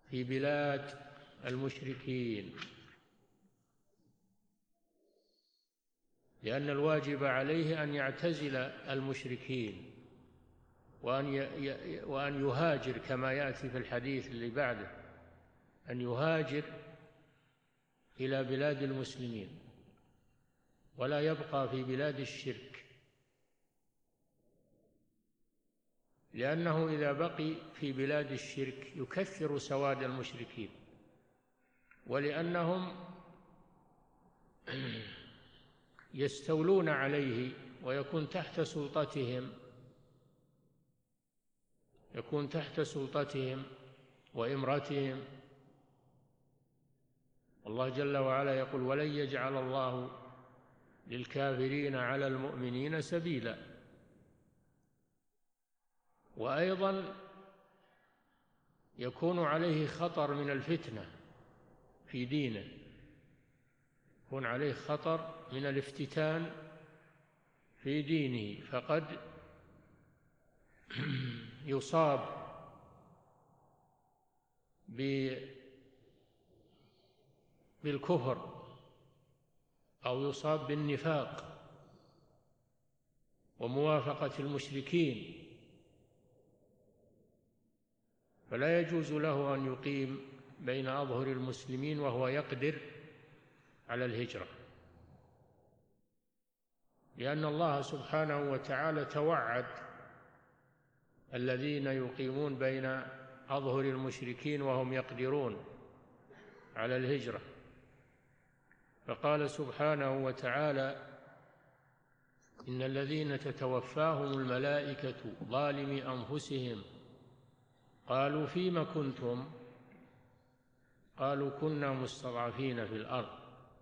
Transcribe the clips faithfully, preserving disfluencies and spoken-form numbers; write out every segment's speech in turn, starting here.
في بلاد المشركين، لأن الواجب عليه أن يعتزل المشركين وأن وأن يهاجر كما يأتي في الحديث اللي بعده، أن يهاجر إلى بلاد المسلمين ولا يبقى في بلاد الشرك، لأنه إذا بقي في بلاد الشرك يكثر سواد المشركين، ولأنهم يستولون عليه ويكون تحت سلطتهم يكون تحت سلطتهم وإمرتهم. الله جل وعلا يقول: ولن يجعل الله للكافرين على المؤمنين سبيلا. وأيضا يكون عليه خطر من الفتنة في دينه، يكون عليه خطر من الافتتان في دينه، فقد يصاب بالكفر أو يصاب بالنفاق وموافقة المشركين، فلا يجوز له أن يقيم بين أظهر المسلمين وهو يقدر على الهجرة، لأن الله سبحانه وتعالى توعد الذين يقيمون بين أظهر المشركين وهم يقدرون على الهجرة، فقال سبحانه وتعالى: إن الذين تتوفاهم الملائكة ظالمي أنفسهم قالوا فيم كنتم قالوا كنا مستضعفين في الأرض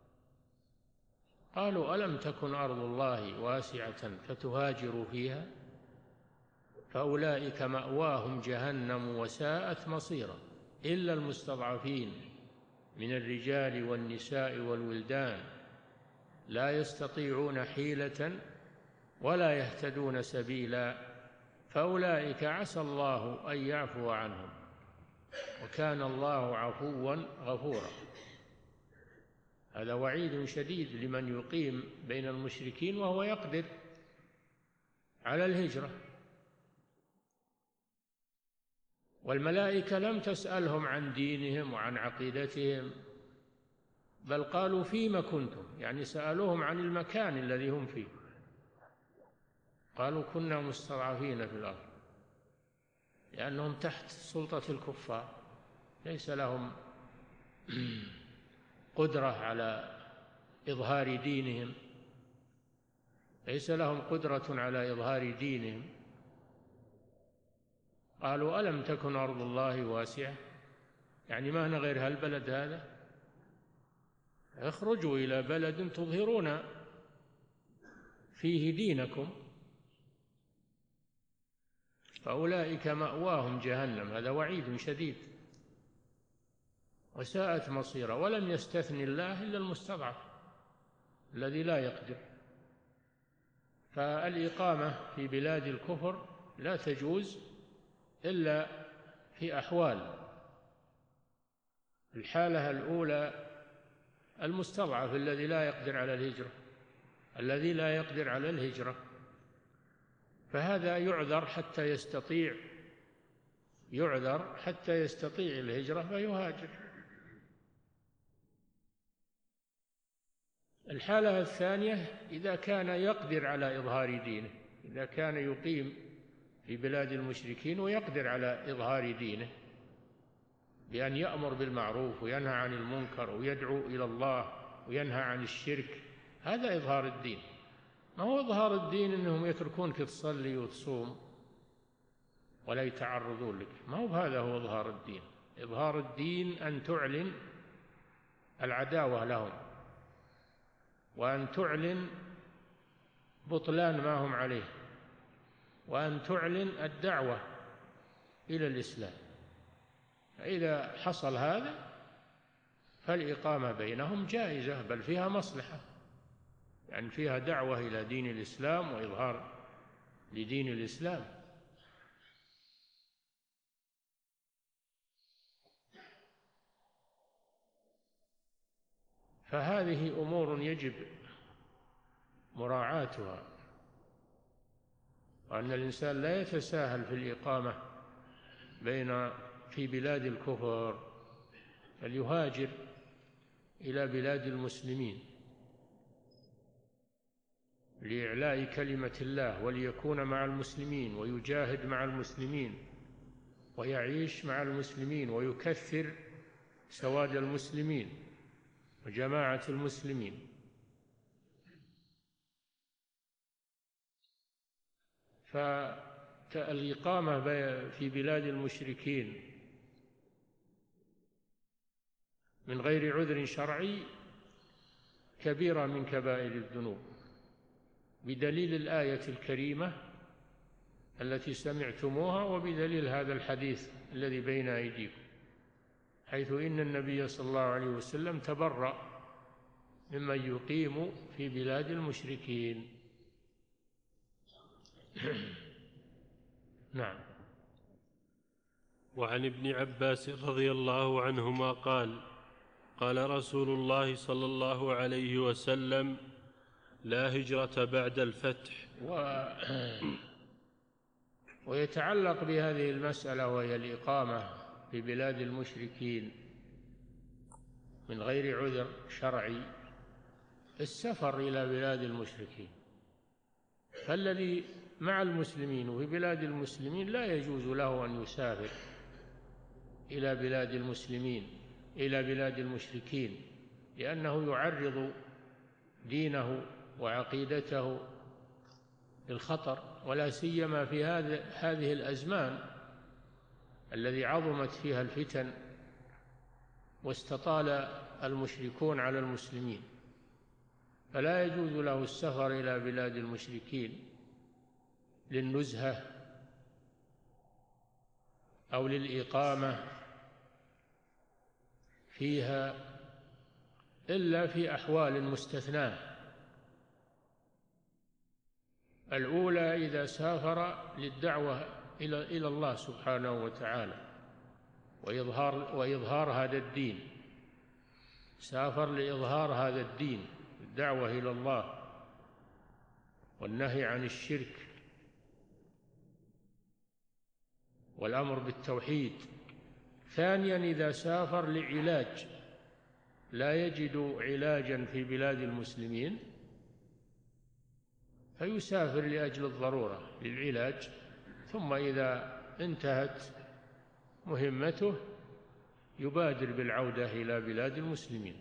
قالوا ألم تكن أرض الله واسعة فتهاجروا فيها فأولئك مأواهم جهنم وساءت مصيرا إلا المستضعفين من الرجال والنساء والولدان لا يستطيعون حيلة ولا يهتدون سبيلا فأولئك عسى الله أن يعفو عنهم وكان الله عفوا غفورا. هذا وعيد شديد لمن يقيم بين المشركين وهو يقدر على الهجرة. والملائكة لم تسألهم عن دينهم وعن عقيدتهم، بل قالوا فيما كنتم، يعني سألوهم عن المكان الذي هم فيه، قالوا كنا مستضعفين في الأرض، لأنهم تحت سلطة الكفار، ليس لهم قدرة على إظهار دينهم ليس لهم قدرة على إظهار دينهم. قالوا ألم تكن أرض الله واسعة، يعني ما هنا غير هالبلد هذا، اخرجوا إلى بلد تظهرون فيه دينكم فأولئك مأواهم جهنم. هذا وعيد شديد وساءت مصيرا. ولم يستثني الله إلا المستضعف الذي لا يقدر. فالإقامة في بلاد الكفر لا تجوز إلا في أحوال: الحالة الأولى المستضعف الذي لا يقدر على الهجرة الذي لا يقدر على الهجرة فهذا يعذر حتى يستطيع يعذر حتى يستطيع الهجرة فيهاجر. الحالة الثانية إذا كان يقدر على إظهار دينه، إذا كان يقيم في بلاد المشركين ويقدر على إظهار دينه بأن يأمر بالمعروف وينهى عن المنكر ويدعو إلى الله وينهى عن الشرك، هذا إظهار الدين. ما هو إظهار الدين أنهم يتركونك تصلي وتصوم ولا يتعرضون لك، ما هو هذا هو إظهار الدين. إظهار الدين أن تعلن العداوة لهم وأن تعلن بطلان ما هم عليه وأن تعلن الدعوة إلى الإسلام. فإذا حصل هذا فالإقامة بينهم جائزة، بل فيها مصلحة، يعني فيها دعوة إلى دين الإسلام وإظهار لدين الإسلام. فهذه أمور يجب مراعاتها، وأن الإنسان لا يتساهل في الإقامة بين في بلاد الكفر، بل يهاجر إلى بلاد المسلمين لإعلاء كلمة الله، وليكون مع المسلمين ويجاهد مع المسلمين ويعيش مع المسلمين ويكثر سواد المسلمين وجماعة المسلمين. فالإقامة في بلاد المشركين من غير عذر شرعي كبيرة من كبائر الذنوب، بدليل الآية الكريمة التي سمعتموها، وبدليل هذا الحديث الذي بين أيديكم، حيث إن النبي صلى الله عليه وسلم تبرأ ممن يقيم في بلاد المشركين. نعم. وعن ابن عباس رضي الله عنهما قال: قال رسول الله صلى الله عليه وسلم: لا هجرة بعد الفتح. و... ويتعلق بهذه المسألة وهي الإقامة في بلاد المشركين من غير عذر شرعي السفر إلى بلاد المشركين، فالذي مع المسلمين وفي بلاد المسلمين لا يجوز له أن يسافر إلى بلاد المسلمين إلى بلاد المشركين، لأنه يعرض دينه وعقيدته للخطر، ولا سيما في هذه الأزمان الذي عظمت فيها الفتن واستطال المشركون على المسلمين، فلا يجوز له السفر إلى بلاد المشركين للنزهة أو للإقامة فيها إلا في أحوال مستثناة. الأولى إذا سافر للدعوة إلى إلى الله سبحانه وتعالى وإظهار وإظهار هذا الدين، سافر لإظهار هذا الدين، الدعوة إلى الله والنهي عن الشرك والأمر بالتوحيد. ثانيا إذا سافر لعلاج، لا يجد علاجا في بلاد المسلمين فيسافر لأجل الضرورة للعلاج، ثم إذا انتهت مهمته يبادر بالعودة إلى بلاد المسلمين.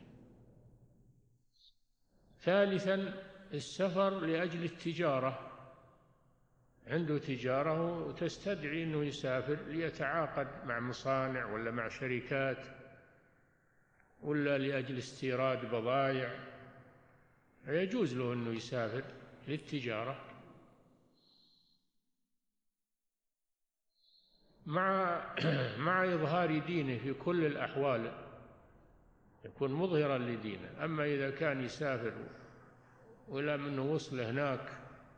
ثالثا السفر لأجل التجارة، عنده تجارة وتستدعي أنه يسافر ليتعاقد مع مصانع ولا مع شركات ولا لأجل استيراد بضائع، يجوز له أنه يسافر للتجارة مع مع إظهار دينه في كل الأحوال، يكون مظهرا لدينه. أما إذا كان يسافر ولا منه وصل هناك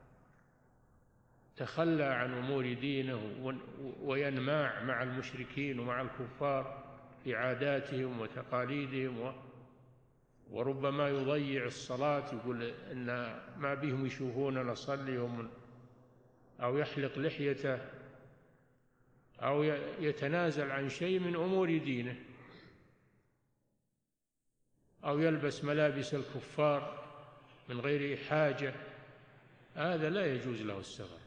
تخلى عن أمور دينه وينماع مع المشركين ومع الكفار في عاداتهم وتقاليدهم، وربما يضيع الصلاة، يقول إن ما بهم يشوفون نصليهم، أو يحلق لحيته، أو يتنازل عن شيء من أمور دينه، أو يلبس ملابس الكفار من غير حاجة، هذا لا يجوز له السفر،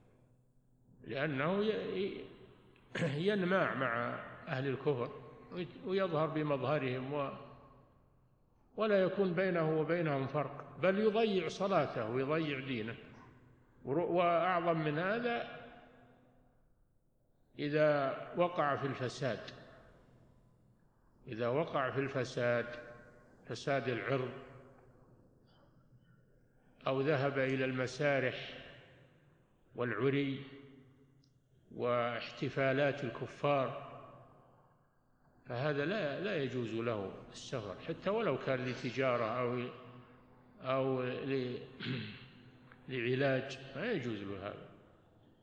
لأنه ينماع مع أهل الكفر ويظهر بمظهرهم و ولا يكون بينه وبينهم فرق، بل يضيع صلاته ويضيع دينه. وأعظم من هذا إذا وقع في الفساد، إذا وقع في الفساد فساد العرض، أو ذهب إلى المسارح والعري واحتفالات الكفار، فهذا لا لا يجوز له السفر، حتى ولو كان لتجارة أو أو لعلاج، ما يجوز له هذا.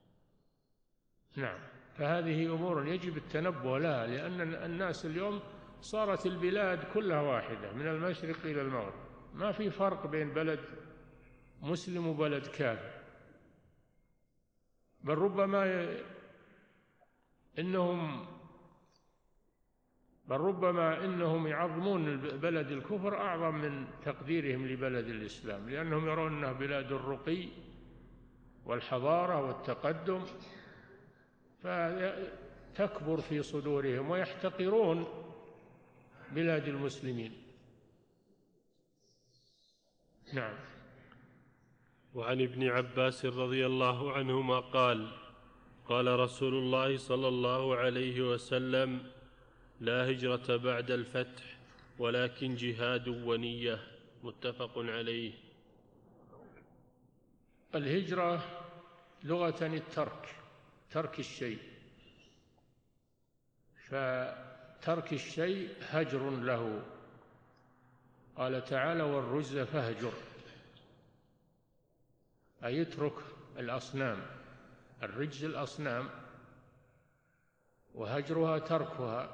نعم. فهذه أمور يجب التنبه لها، لأن الناس اليوم صارت البلاد كلها واحدة من المشرق إلى المغرب، ما في فرق بين بلد مسلم وبلد كافر، بل ربما إنهم بل ربما إنهم يعظمون بلد الكفر أعظم من تقديرهم لبلد الإسلام، لأنهم يرون أنها بلاد الرقي والحضارة والتقدم، فتكبر في صدورهم ويحتقرون بلاد المسلمين. نعم. وعن ابن عباس رضي الله عنهما قال قال رسول الله صلى الله عليه وسلم: لا هجرة بعد الفتح ولكن جهاد ونية. متفق عليه. الهجرة لغة الترك، ترك الشيء، فترك الشيء هجر له. قال تعالى: والرجز فاهجر، أي يترك الأصنام، الرجز الأصنام، وهجرها تركها.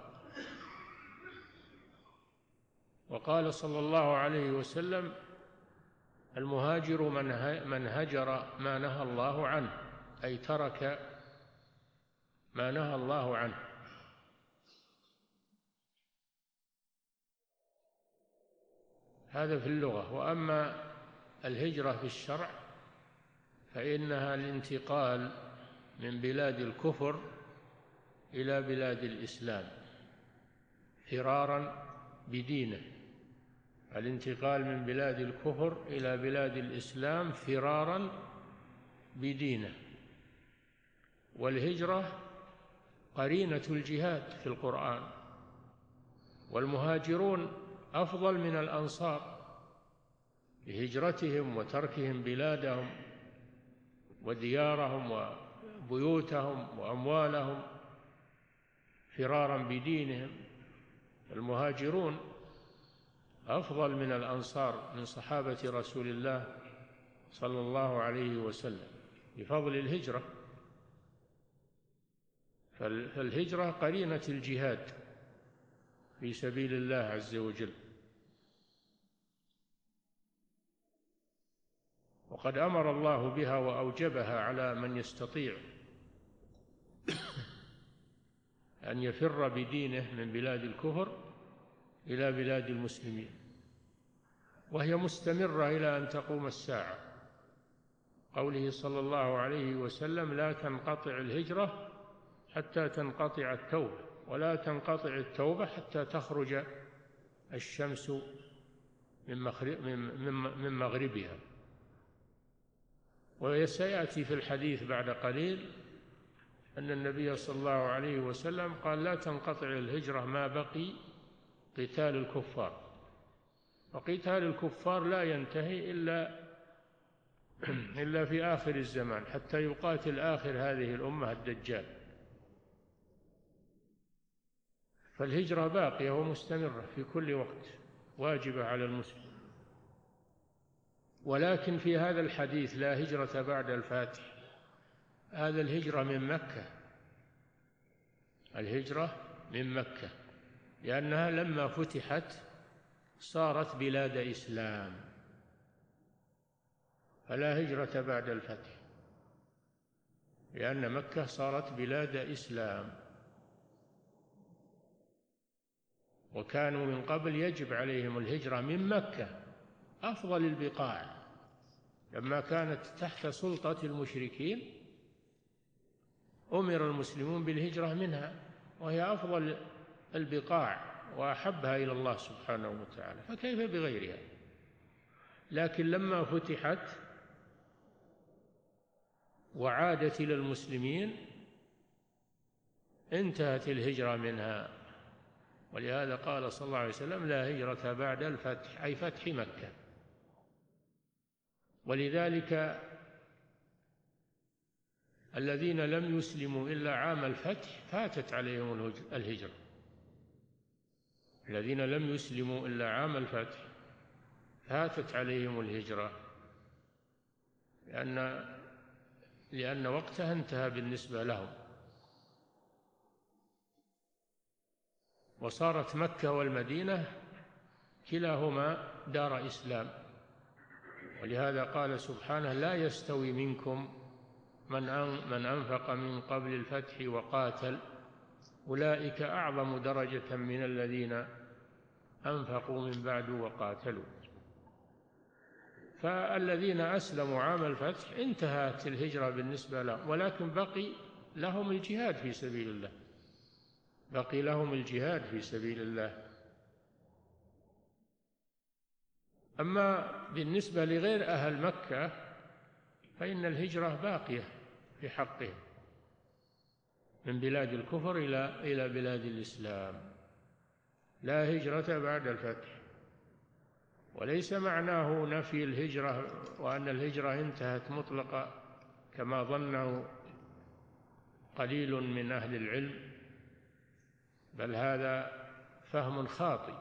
وقال صلى الله عليه وسلم: المهاجر من هجر ما نهى الله عنه، أي ترك ما نهى الله عنه. هذا في اللغة. وأما الهجرة في الشرع فإنها الانتقال من بلاد الكفر إلى بلاد الإسلام فرارا بدينه، الانتقال من بلاد الكفر إلى بلاد الإسلام فرارا بدينه. والهجرة قرينة الجهاد في القرآن، والمهاجرون أفضل من الأنصار بهجرتهم وتركهم بلادهم وديارهم وبيوتهم وأموالهم فرارا بدينهم. المهاجرون أفضل من الأنصار من صحابة رسول الله صلى الله عليه وسلم بفضل الهجرة. فالهجرة قرينة الجهاد في سبيل الله عز وجل. وقد أمر الله بها وأوجبها على من يستطيع أن يفر بدينه من بلاد الكفر إلى بلاد المسلمين، وهي مستمرة إلى أن تقوم الساعة. قوله صلى الله عليه وسلم: لا تنقطع الهجرة حتى تنقطع التوبة، ولا تنقطع التوبة حتى تخرج الشمس من مغربها. وسيأتي في الحديث بعد قليل أن النبي صلى الله عليه وسلم قال: لا تنقطع الهجرة ما بقي قتال الكفار. وقتال الكفار لا ينتهي إلا إلا في آخر الزمان، حتى يقاتل آخر هذه الأمة الدجال. فالهجرة باقية ومستمرة في كل وقت، واجبة على المسلم. ولكن في هذا الحديث لا هجرة بعد الفاتح، هذا الهجرة من مكة، الهجرة من مكة، لأنها لما فتحت صارت بلاد إسلام، فلا هجرة بعد الفتح، لأن مكة صارت بلاد إسلام. وكانوا من قبل يجب عليهم الهجرة من مكة أفضل البقاع، لما كانت تحت سلطة المشركين أمر المسلمون بالهجرة منها، وهي أفضل البقاع وأحبها إلى الله سبحانه وتعالى، فكيف بغيرها؟ لكن لما فتحت وعادت إلى المسلمين انتهت الهجرة منها. ولهذا قال صلى الله عليه وسلم: لا هجرة بعد الفتح، أي فتح مكة. ولذلك الذين لم يسلموا إلا عام الفتح فاتت عليهم الهجرة، الذين لم يسلموا إلا عام الفتح فاتت عليهم الهجرة، لأن لأن وقتها انتهى بالنسبة لهم. وصارت مكة والمدينة كلاهما دار إسلام. ولهذا قال سبحانه: لا يستوي منكم من أنفق من قبل الفتح وقاتل أولئك أعظم درجة من الذين أنفقوا من بعد وقاتلوا. فالذين أسلموا عام الفتح انتهت الهجرة بالنسبة لهم، ولكن بقي لهم الجهاد في سبيل الله، بقي لهم الجهاد في سبيل الله. أما بالنسبة لغير أهل مكة فإن الهجرة باقية في حقهم من بلاد الكفر إلى إلى بلاد الإسلام، لا هجرة بعد الفتح. وليس معناه نفي الهجرة وأن الهجرة انتهت مطلقة كما ظنه قليل من أهل العلم، بل هذا فهم خاطئ،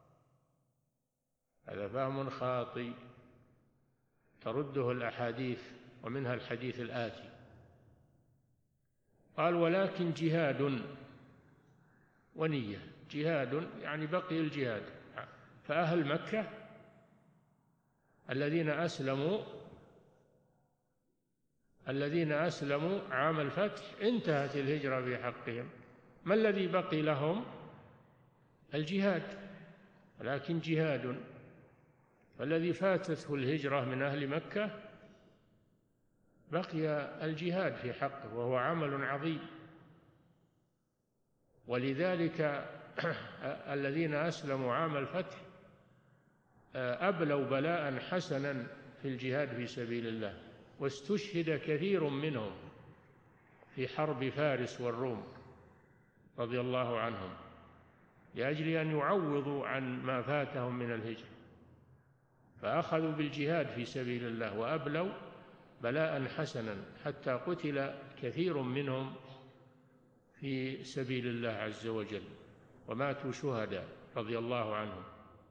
هذا فهم خاطئ ترده الأحاديث، ومنها الحديث الآتي. قال: ولكن جهاد ونية. جهاد يعني بقي الجهاد. فأهل مكة الذين أسلموا الذين أسلموا عام الفتح انتهت الهجرة في حقهم. ما الذي بقي لهم؟ الجهاد، ولكن جهاد. فالذي فاتته الهجرة من أهل مكة بقي الجهاد في حقه، وهو عمل عظيم. ولذلك الذين أسلموا عام الفتح أبلوا بلاء حسنا في الجهاد في سبيل الله، واستشهد كثير منهم في حرب فارس والروم رضي الله عنهم لأجل أن يعوضوا عن ما فاتهم من الهجرة، فأخذوا بالجهاد في سبيل الله وأبلوا بلاء حسنا حتى قتل كثير منهم في سبيل الله عز وجل وماتوا شهداء رضي الله عنهم.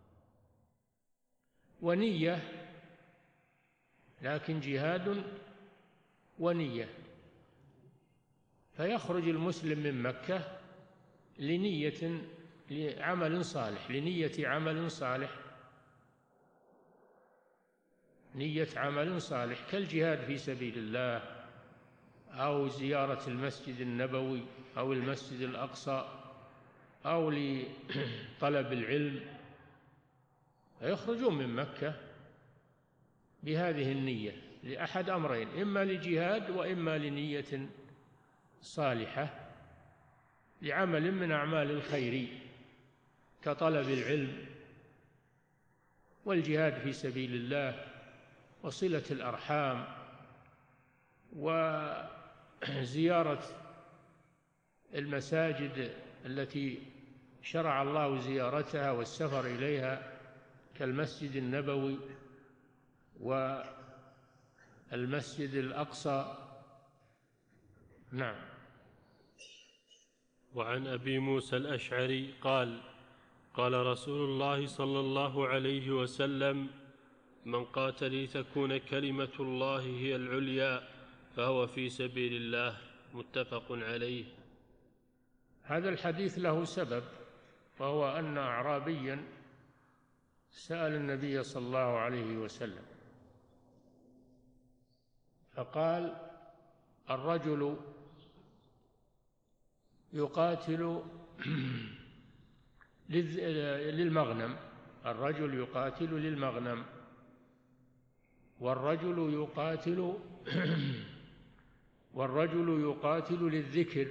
ونية، لكن جهاد ونية. فيخرج المسلم من مكة لنية لعمل صالح، لنية عمل صالح، نية عمل صالح كالجهاد في سبيل الله، أو زيارة المسجد النبوي أو المسجد الأقصى، أو لطلب العلم، فيخرجون من مكة بهذه النية لأحد أمرين: إما لجهاد وإما لنية صالحة لعمل من أعمال الخير كطلب العلم والجهاد في سبيل الله وصلة الأرحام وزيارة المساجد التي شرع الله زيارتها والسفر إليها كالمسجد النبوي والمسجد الأقصى. نعم. وعن أبي موسى الأشعري قال: قال رسول الله صلى الله عليه وسلم: من قاتل لتكون كلمة الله هي العليا فهو في سبيل الله. متفق عليه. هذا الحديث له سبب، وهو أن أعرابيا سأل النبي صلى الله عليه وسلم فقال: الرجل يقاتل للمغنم الرجل يقاتل للمغنم والرجل يقاتل والرجل يقاتل للذكر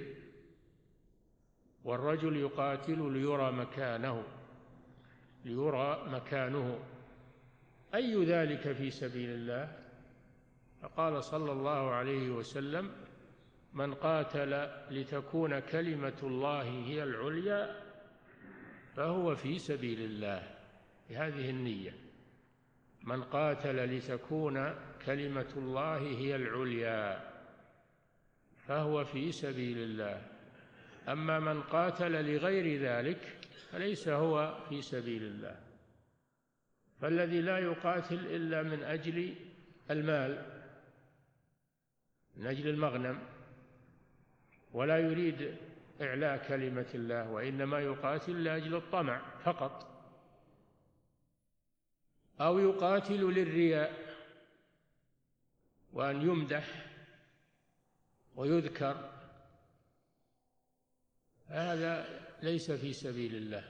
والرجل يقاتل ليرى مكانه ليرى مكانه أي ذلك في سبيل الله؟ فقال صلى الله عليه وسلم: من قاتل لتكون كلمة الله هي العليا فهو في سبيل الله، بهذه النية: من قاتل لتكون كلمة الله هي العليا فهو في سبيل الله. أما من قاتل لغير ذلك فليس هو في سبيل الله. فالذي لا يقاتل إلا من أجل المال، من أجل المغنم، ولا يريد إعلاء كلمة الله، وإنما يقاتل لأجل الطمع فقط، أو يقاتل للرياء وأن يمدح ويذكر، هذا ليس في سبيل الله.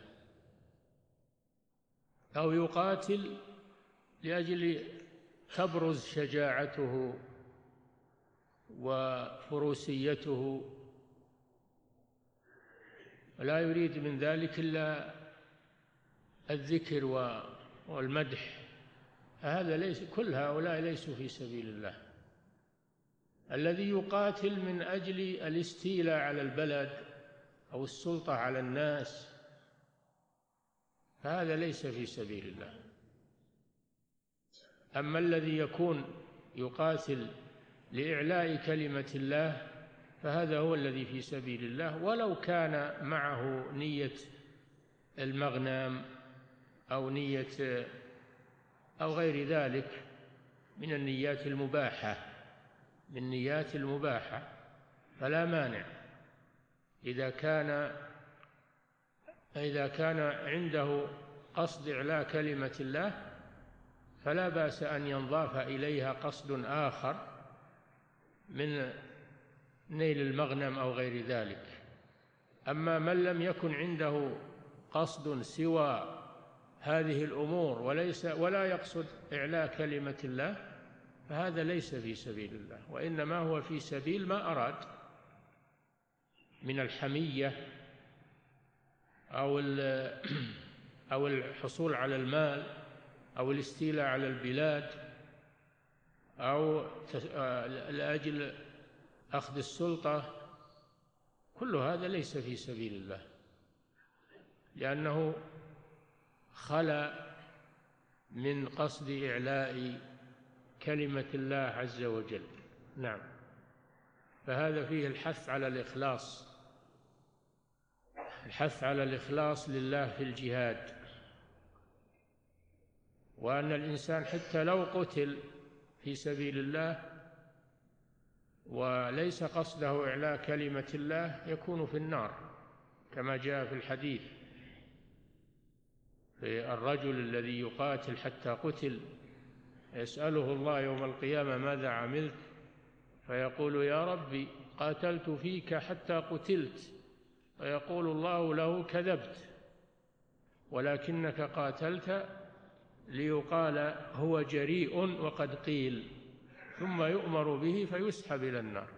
أو يقاتل لأجل تبرز شجاعته وفروسيته، لا يريد من ذلك إلا الذكر والمدح، هذا ليس، كل هؤلاء ليسوا في سبيل الله. الذي يقاتل من أجل الاستيلاء على البلد أو السلطة على الناس، فهذا ليس في سبيل الله. أما الذي يكون يقاتل لإعلاء كلمة الله فهذا هو الذي في سبيل الله، ولو كان معه نية المغنم أو نية أو غير ذلك من النيات المباحة، من نيات المباحة فلا مانع. إذا كان إذا كان عنده قصد إعلاء كلمة الله فلا بأس أن ينضاف إليها قصد آخر من نيل المغنم أو غير ذلك. أما من لم يكن عنده قصد سوى هذه الأمور وليس ولا يقصد إعلاء كلمة الله فهذا ليس في سبيل الله، وإنما هو في سبيل ما أراد من الحمية أو أو الحصول على المال أو الاستيلاء على البلاد أو لأجل أخذ السلطة، كل هذا ليس في سبيل الله، لأنه خلا من قصد إعلاء كلمة الله عز وجل. نعم، فهذا فيه الحث على الإخلاص، الحث على الإخلاص لله في الجهاد، وأن الإنسان حتى لو قتل في سبيل الله وليس قصده إعلاء كلمة الله يكون في النار، كما جاء في الحديث في الرجل الذي يقاتل حتى قتل يسأله الله يوم القيامة ماذا عملت، فيقول يا ربي قاتلت فيك حتى قتلت، فيقول الله له كذبت، ولكنك قاتلت ليقال هو جريء وقد قيل، ثم يؤمر به فيسحب إلى النار.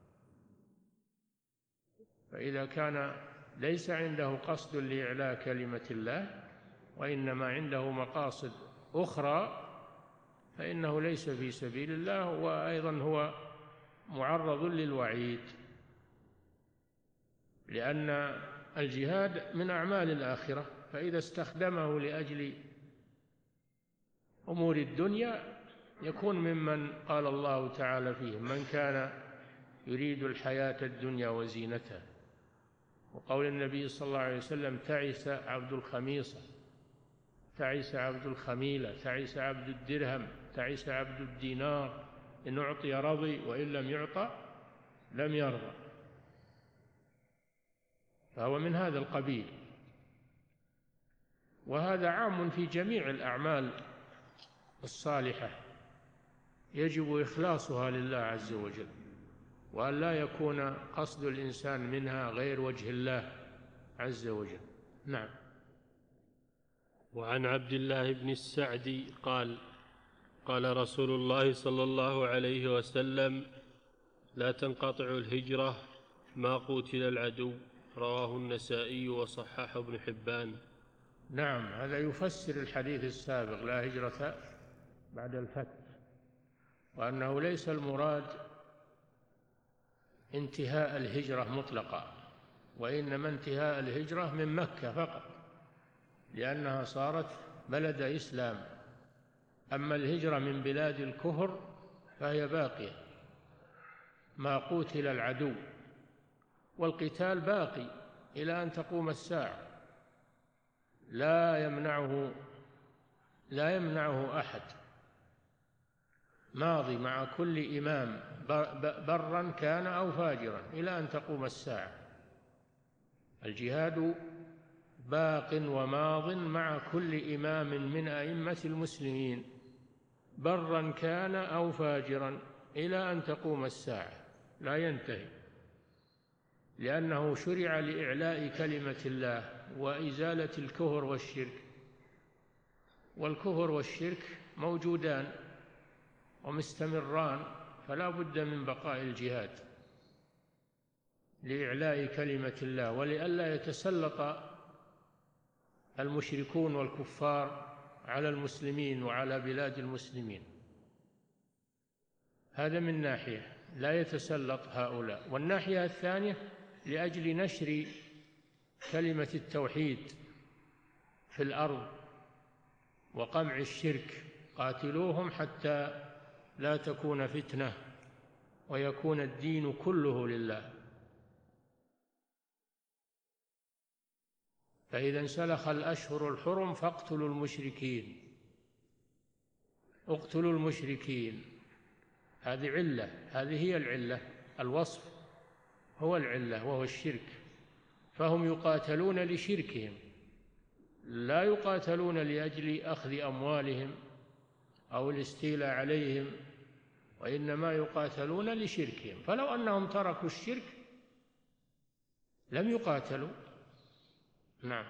فإذا كان ليس عنده قصد لإعلاء كلمة الله وإنما عنده مقاصد أخرى فإنه ليس في سبيل الله، وأيضا هو معرض للوعيد، لأن الجهاد من أعمال الآخرة، فإذا استخدمه لأجل أمور الدنيا يكون ممن قال الله تعالى فيه من كان يريد الحياة الدنيا وزينتها، وقول النبي صلى الله عليه وسلم تعس عبد الخميصة، تعس عبد الخميلة، تعس عبد الدرهم، تعس عبد الدينار، إن أعطي رضي وإن لم يعطى لم يرضى، فهو من هذا القبيل. وهذا عام في جميع الأعمال الصالحة، يجب إخلاصها لله عز وجل، وأن لا يكون قصد الإنسان منها غير وجه الله عز وجل. نعم. وعن عبد الله بن السعدي قال قال رسول الله صلى الله عليه وسلم لا تنقطع الهجرة ما قوتل العدو، رواه النسائي وصححه ابن حبان. نعم، هذا يفسر الحديث السابق لا هجرة بعد الفتح، وأنه ليس المراد انتهاء الهجرة مطلقا، وإنما انتهاء الهجرة من مكة فقط، لأنها صارت بلد إسلام. أما الهجرة من بلاد الكفر فهي باقية ما قوتل العدو، والقتال باقي إلى أن تقوم الساعة، لا يمنعه لا يمنعه أحد، ماضي مع كل إمام برا كان أو فاجرا إلى أن تقوم الساعة. الجهاد باق وماض مع كل إمام من أئمة المسلمين برا كان أو فاجرا إلى أن تقوم الساعة، لا ينتهي، لأنه شرع لإعلاء كلمة الله وإزالة الكفر والشرك، والكفر والشرك موجودان ومستمران، فلا بد من بقاء الجهاد لإعلاء كلمة الله ولئلا يتسلط المشركون والكفار على المسلمين وعلى بلاد المسلمين. هذا من ناحية لا يتسلط هؤلاء، والناحية الثانية لأجل نشر كلمة التوحيد في الأرض وقمع الشرك، قاتلوهم حتى لا تكون فتنة ويكون الدين كله لله. فإذا انسلخ الأشهر الحرم فاقتلوا المشركين، اقتلوا المشركين، هذه علة، هذه هي العلة، الوصف هو العلة وهو الشرك، فهم يقاتلون لشركهم، لا يقاتلون لأجل أخذ أموالهم أو الاستيلاء عليهم، وإنما يقاتلون لشركهم، فلو أنهم تركوا الشرك لم يقاتلوا. نعم.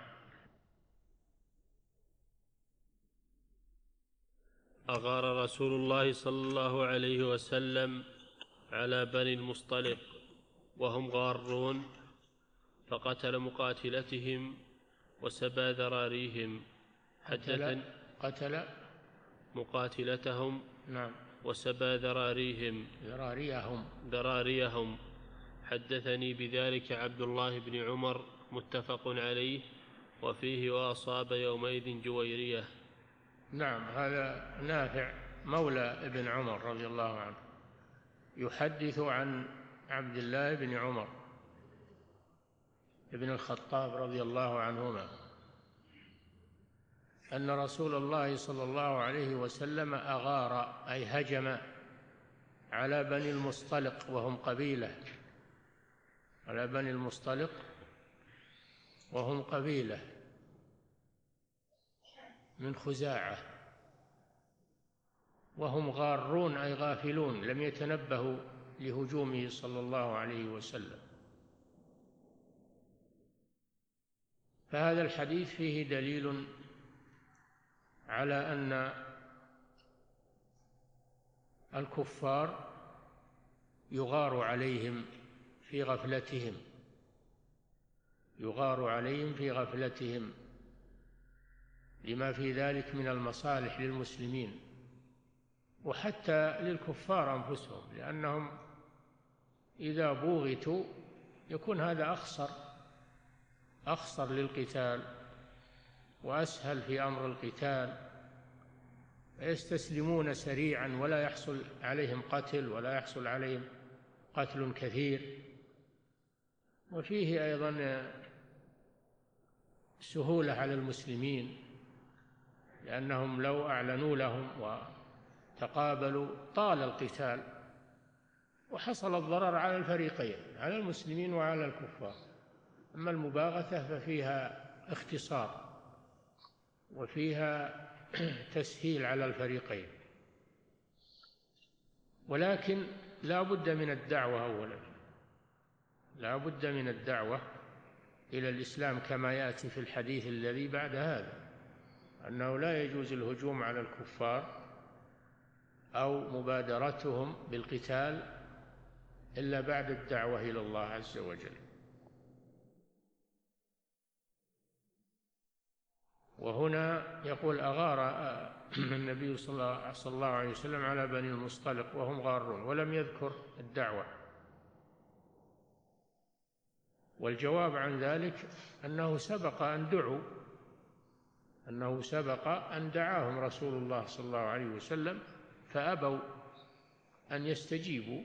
أغار رسول الله صلى الله عليه وسلم على بني المصطلق وهم غارون، فقتل مقاتلتهم وسبى ذراريهم. قتل قتل مقاتلتهم نعم وسبى ذراريهم ذراريهم ذراريهم. حدثني بذلك عبد الله بن عمر متفق عليه، وفيه وأصاب يومئذ جويرية. نعم، هذا نافع مولى ابن عمر رضي الله عنه يحدث عن عبد الله بن عمر ابن الخطاب رضي الله عنهما أن رسول الله صلى الله عليه وسلم أغار أي هجم على بني المصطلق وهم قبيلة، على بني المصطلق وهم قبيلة من خزاعة، وهم غارون أي غافلون لم يتنبهوا لهجومه صلى الله عليه وسلم. فهذا الحديث فيه دليل على أن الكفار يغار عليهم في غفلتهم، يغار عليهم في غفلتهم لما في ذلك من المصالح للمسلمين وحتى للكفار أنفسهم، لأنهم إذا بوغتوا يكون هذا أخسر أخسر للقتال وأسهل في أمر القتال، فيستسلمون سريعا ولا يحصل عليهم قتل ولا يحصل عليهم قتل كثير. وفيه أيضا سهولة على المسلمين، لأنهم لو أعلنوا لهم وتقابلوا طال القتال وحصل الضرر على الفريقين، على المسلمين وعلى الكفار. أما المباغتة ففيها اختصار وفيها تسهيل على الفريقين، ولكن لا بد من الدعوة أولا، لا بد من الدعوة إلى الإسلام كما يأتي في الحديث الذي بعد هذا، أنه لا يجوز الهجوم على الكفار أو مبادرتهم بالقتال إلا بعد الدعوة إلى الله عز وجل. وهنا يقول أغار النبي صلى الله عليه وسلم على بني المصطلق وهم غارون، ولم يذكر الدعوة. والجواب عن ذلك أنه سبق أن دعوا، أنه سبق أن دعاهم رسول الله صلى الله عليه وسلم فأبوا أن يستجيبوا،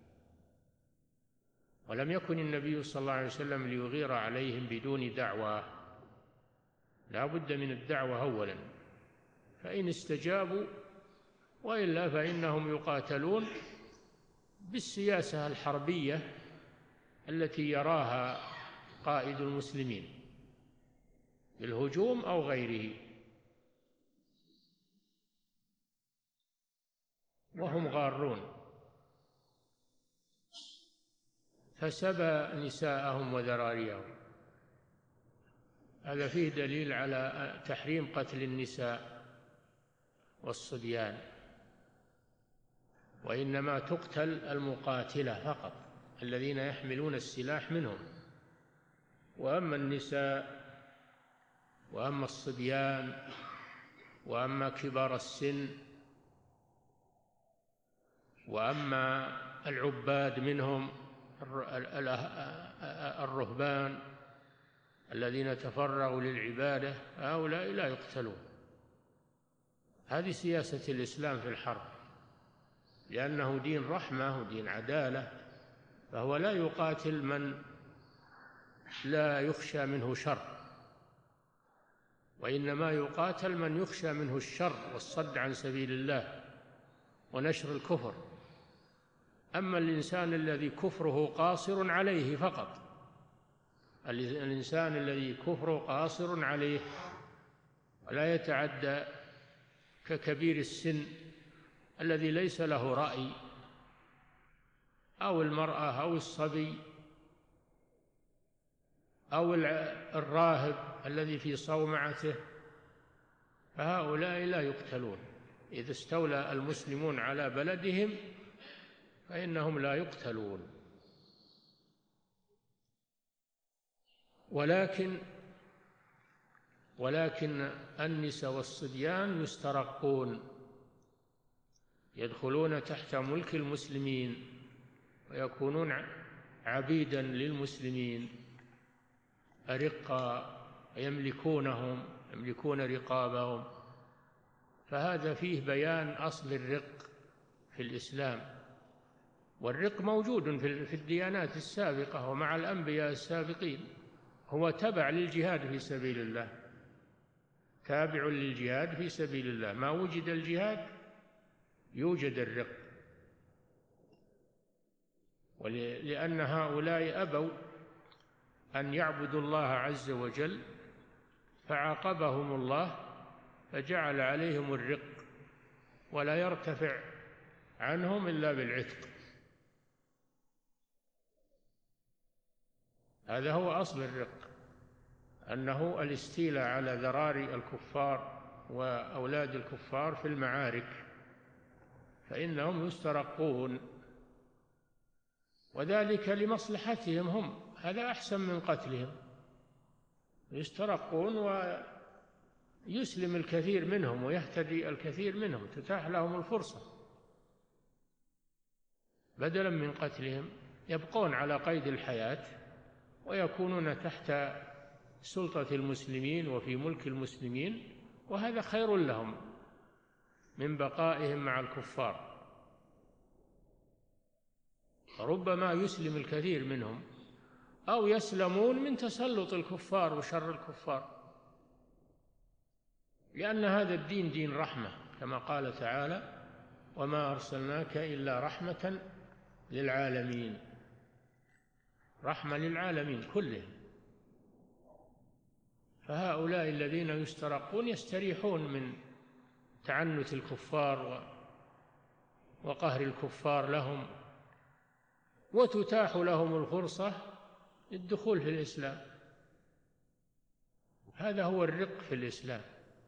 ولم يكن النبي صلى الله عليه وسلم ليغير عليهم بدون دعوة، لا بد من الدعوة أولا، فإن استجابوا وإلا فإنهم يقاتلون بالسياسة الحربية التي يراها قائد المسلمين بالهجوم أو غيره، وهم غارون، فسبى نساءهم وذراريهم. هذا فيه دليل على تحريم قتل النساء والصبيان، وإنما تقتل المقاتلة فقط الذين يحملون السلاح منهم. وأما النساء وأما الصبيان وأما كبار السن وأما العباد منهم الرهبان الذين تفرغوا للعبادة، هؤلاء لا يقتلون. هذه سياسة الإسلام في الحرب، لأنه دين رحمة ودين عدالة، فهو لا يقاتل من لا يخشى منه شر، وإنما يقاتل من يخشى منه الشر والصد عن سبيل الله ونشر الكفر. أما الإنسان الذي كفره قاصر عليه فقط، الإنسان الذي كفره قاصر عليه ولا يتعدى، ككبير السن الذي ليس له رأي، أو المرأة أو الصبي أو الراهب الذي في صومعته، فهؤلاء لا يقتلون. إذا استولى المسلمون على بلدهم فإنهم لا يقتلون. ولكن ولكن النساء والصبيان يسترقون، يدخلون تحت ملك المسلمين ويكونون عبيدا للمسلمين، أرقا يملكونهم، يملكون رقابهم. فهذا فيه بيان أصل الرق في الإسلام. والرق موجود في الديانات السابقة ومع الأنبياء السابقين، هو تبع للجهاد في سبيل الله، تابع للجهاد في سبيل الله. ما وجد الجهاد يوجد الرق، ولأن هؤلاء أبوا أن يعبدوا الله عز وجل فعاقبهم الله فجعل عليهم الرق، ولا يرتفع عنهم إلا بالعتق. هذا هو أصل الرق، أنه الاستيلاء على ذراري الكفار وأولاد الكفار في المعارك، فإنهم يسترقون، وذلك لمصلحتهم هم، هذا أحسن من قتلهم. يسترقون ويسلم الكثير منهم ويهتدي الكثير منهم، تتاح لهم الفرصة بدلا من قتلهم، يبقون على قيد الحياة ويكونون تحت سلطة المسلمين وفي ملك المسلمين، وهذا خير لهم من بقائهم مع الكفار. ربما يسلم الكثير منهم أو يسلمون من تسلط الكفار وشر الكفار، لأن هذا الدين دين رحمة، كما قال تعالى: وما أرسلناك إلا رحمة للعالمين. رحمة للعالمين كلهم. فهؤلاء الذين يسترقون يستريحون من تعنت الكفار وقهر الكفار لهم، وتتاح لهم الفرصة للدخول في الإسلام. هذا هو الرق في الإسلام،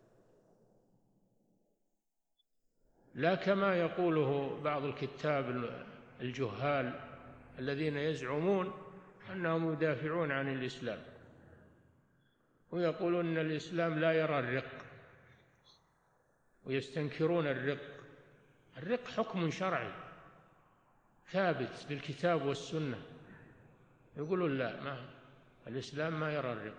لا كما يقوله بعض الكتاب الجهال الذين يزعمون أنهم يدافعون عن الإسلام ويقولون أن الإسلام لا يرى الرق ويستنكرون الرق. الرق حكم شرعي ثابت بالكتاب والسنة، يقولون لا، ما الإسلام ما يرى الرق،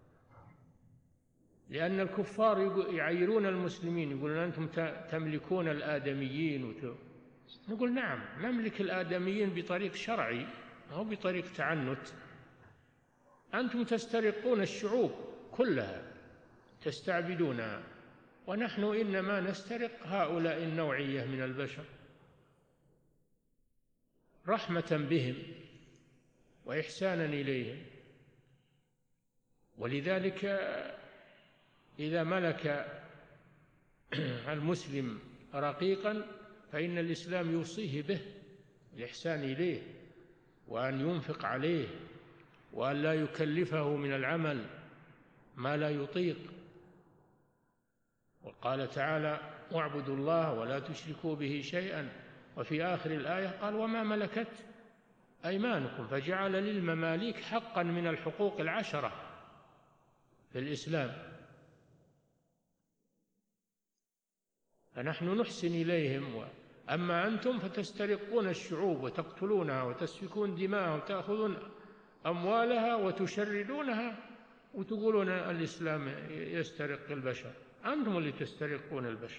لأن الكفار يعيرون المسلمين، يقولون أنتم تملكون الآدميين. نقول نعم، نملك الآدميين بطريق شرعي أو بطريق تعنت. أنتم تسترقون الشعوب كلها، تستعبدونها، ونحن إنما نسترق هؤلاء النوعية من البشر رحمة بهم وإحسانا إليهم. ولذلك إذا ملك المسلم رقيقا فإن الإسلام يوصيه به الإحسان إليه، وأن ينفق عليه، وأن لا يكلفه من العمل ما لا يطيق. وقال تعالى: واعبدوا الله ولا تشركوا به شيئا. وفي آخر الآية قال: وما ملكت أيمانكم، فجعل للمماليك حقا من الحقوق العشرة في الإسلام. فنحن نحسن إليهم، أما أنتم فتسترقون الشعوب وتقتلونها وتسفكون دماءها وتأخذون أموالها وتشردونها وتقولون الإسلام يسترق البشر. أنتم اللي تسترقون البشر.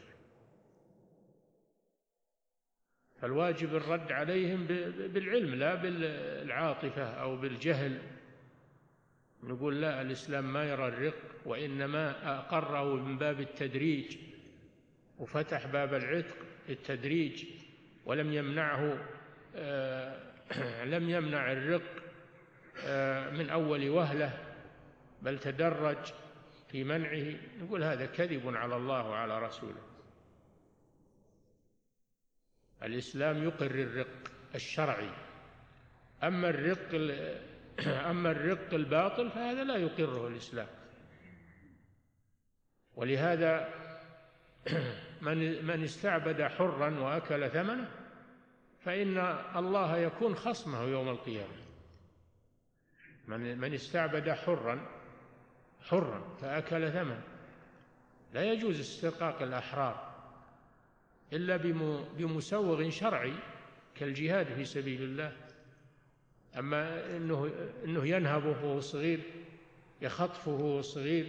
فالواجب الرد عليهم بالعلم لا بالعاطفة أو بالجهل. نقول لا، الإسلام ما يرى الرق، وإنما أقره من باب التدريج، وفتح باب العتق التدريج، ولم يمنعه آه لم يمنع الرق آه من أول وهلة، بل تدرج في منعه. نقول هذا كذب على الله وعلى رسوله. الإسلام يقر الرق الشرعي، أما الرق أما الرق الباطل فهذا لا يقره الإسلام. ولهذا من من استعبد حرا وأكل ثمنه فإن الله يكون خصمه يوم القيامة. من من استعبد حرا حرا فأكل ثمنه، لا يجوز استرقاق الأحرار إلا بمسوغ شرعي كالجهاد في سبيل الله. أما إنه إنه ينهبه وهو صغير، يخطفه وهو صغير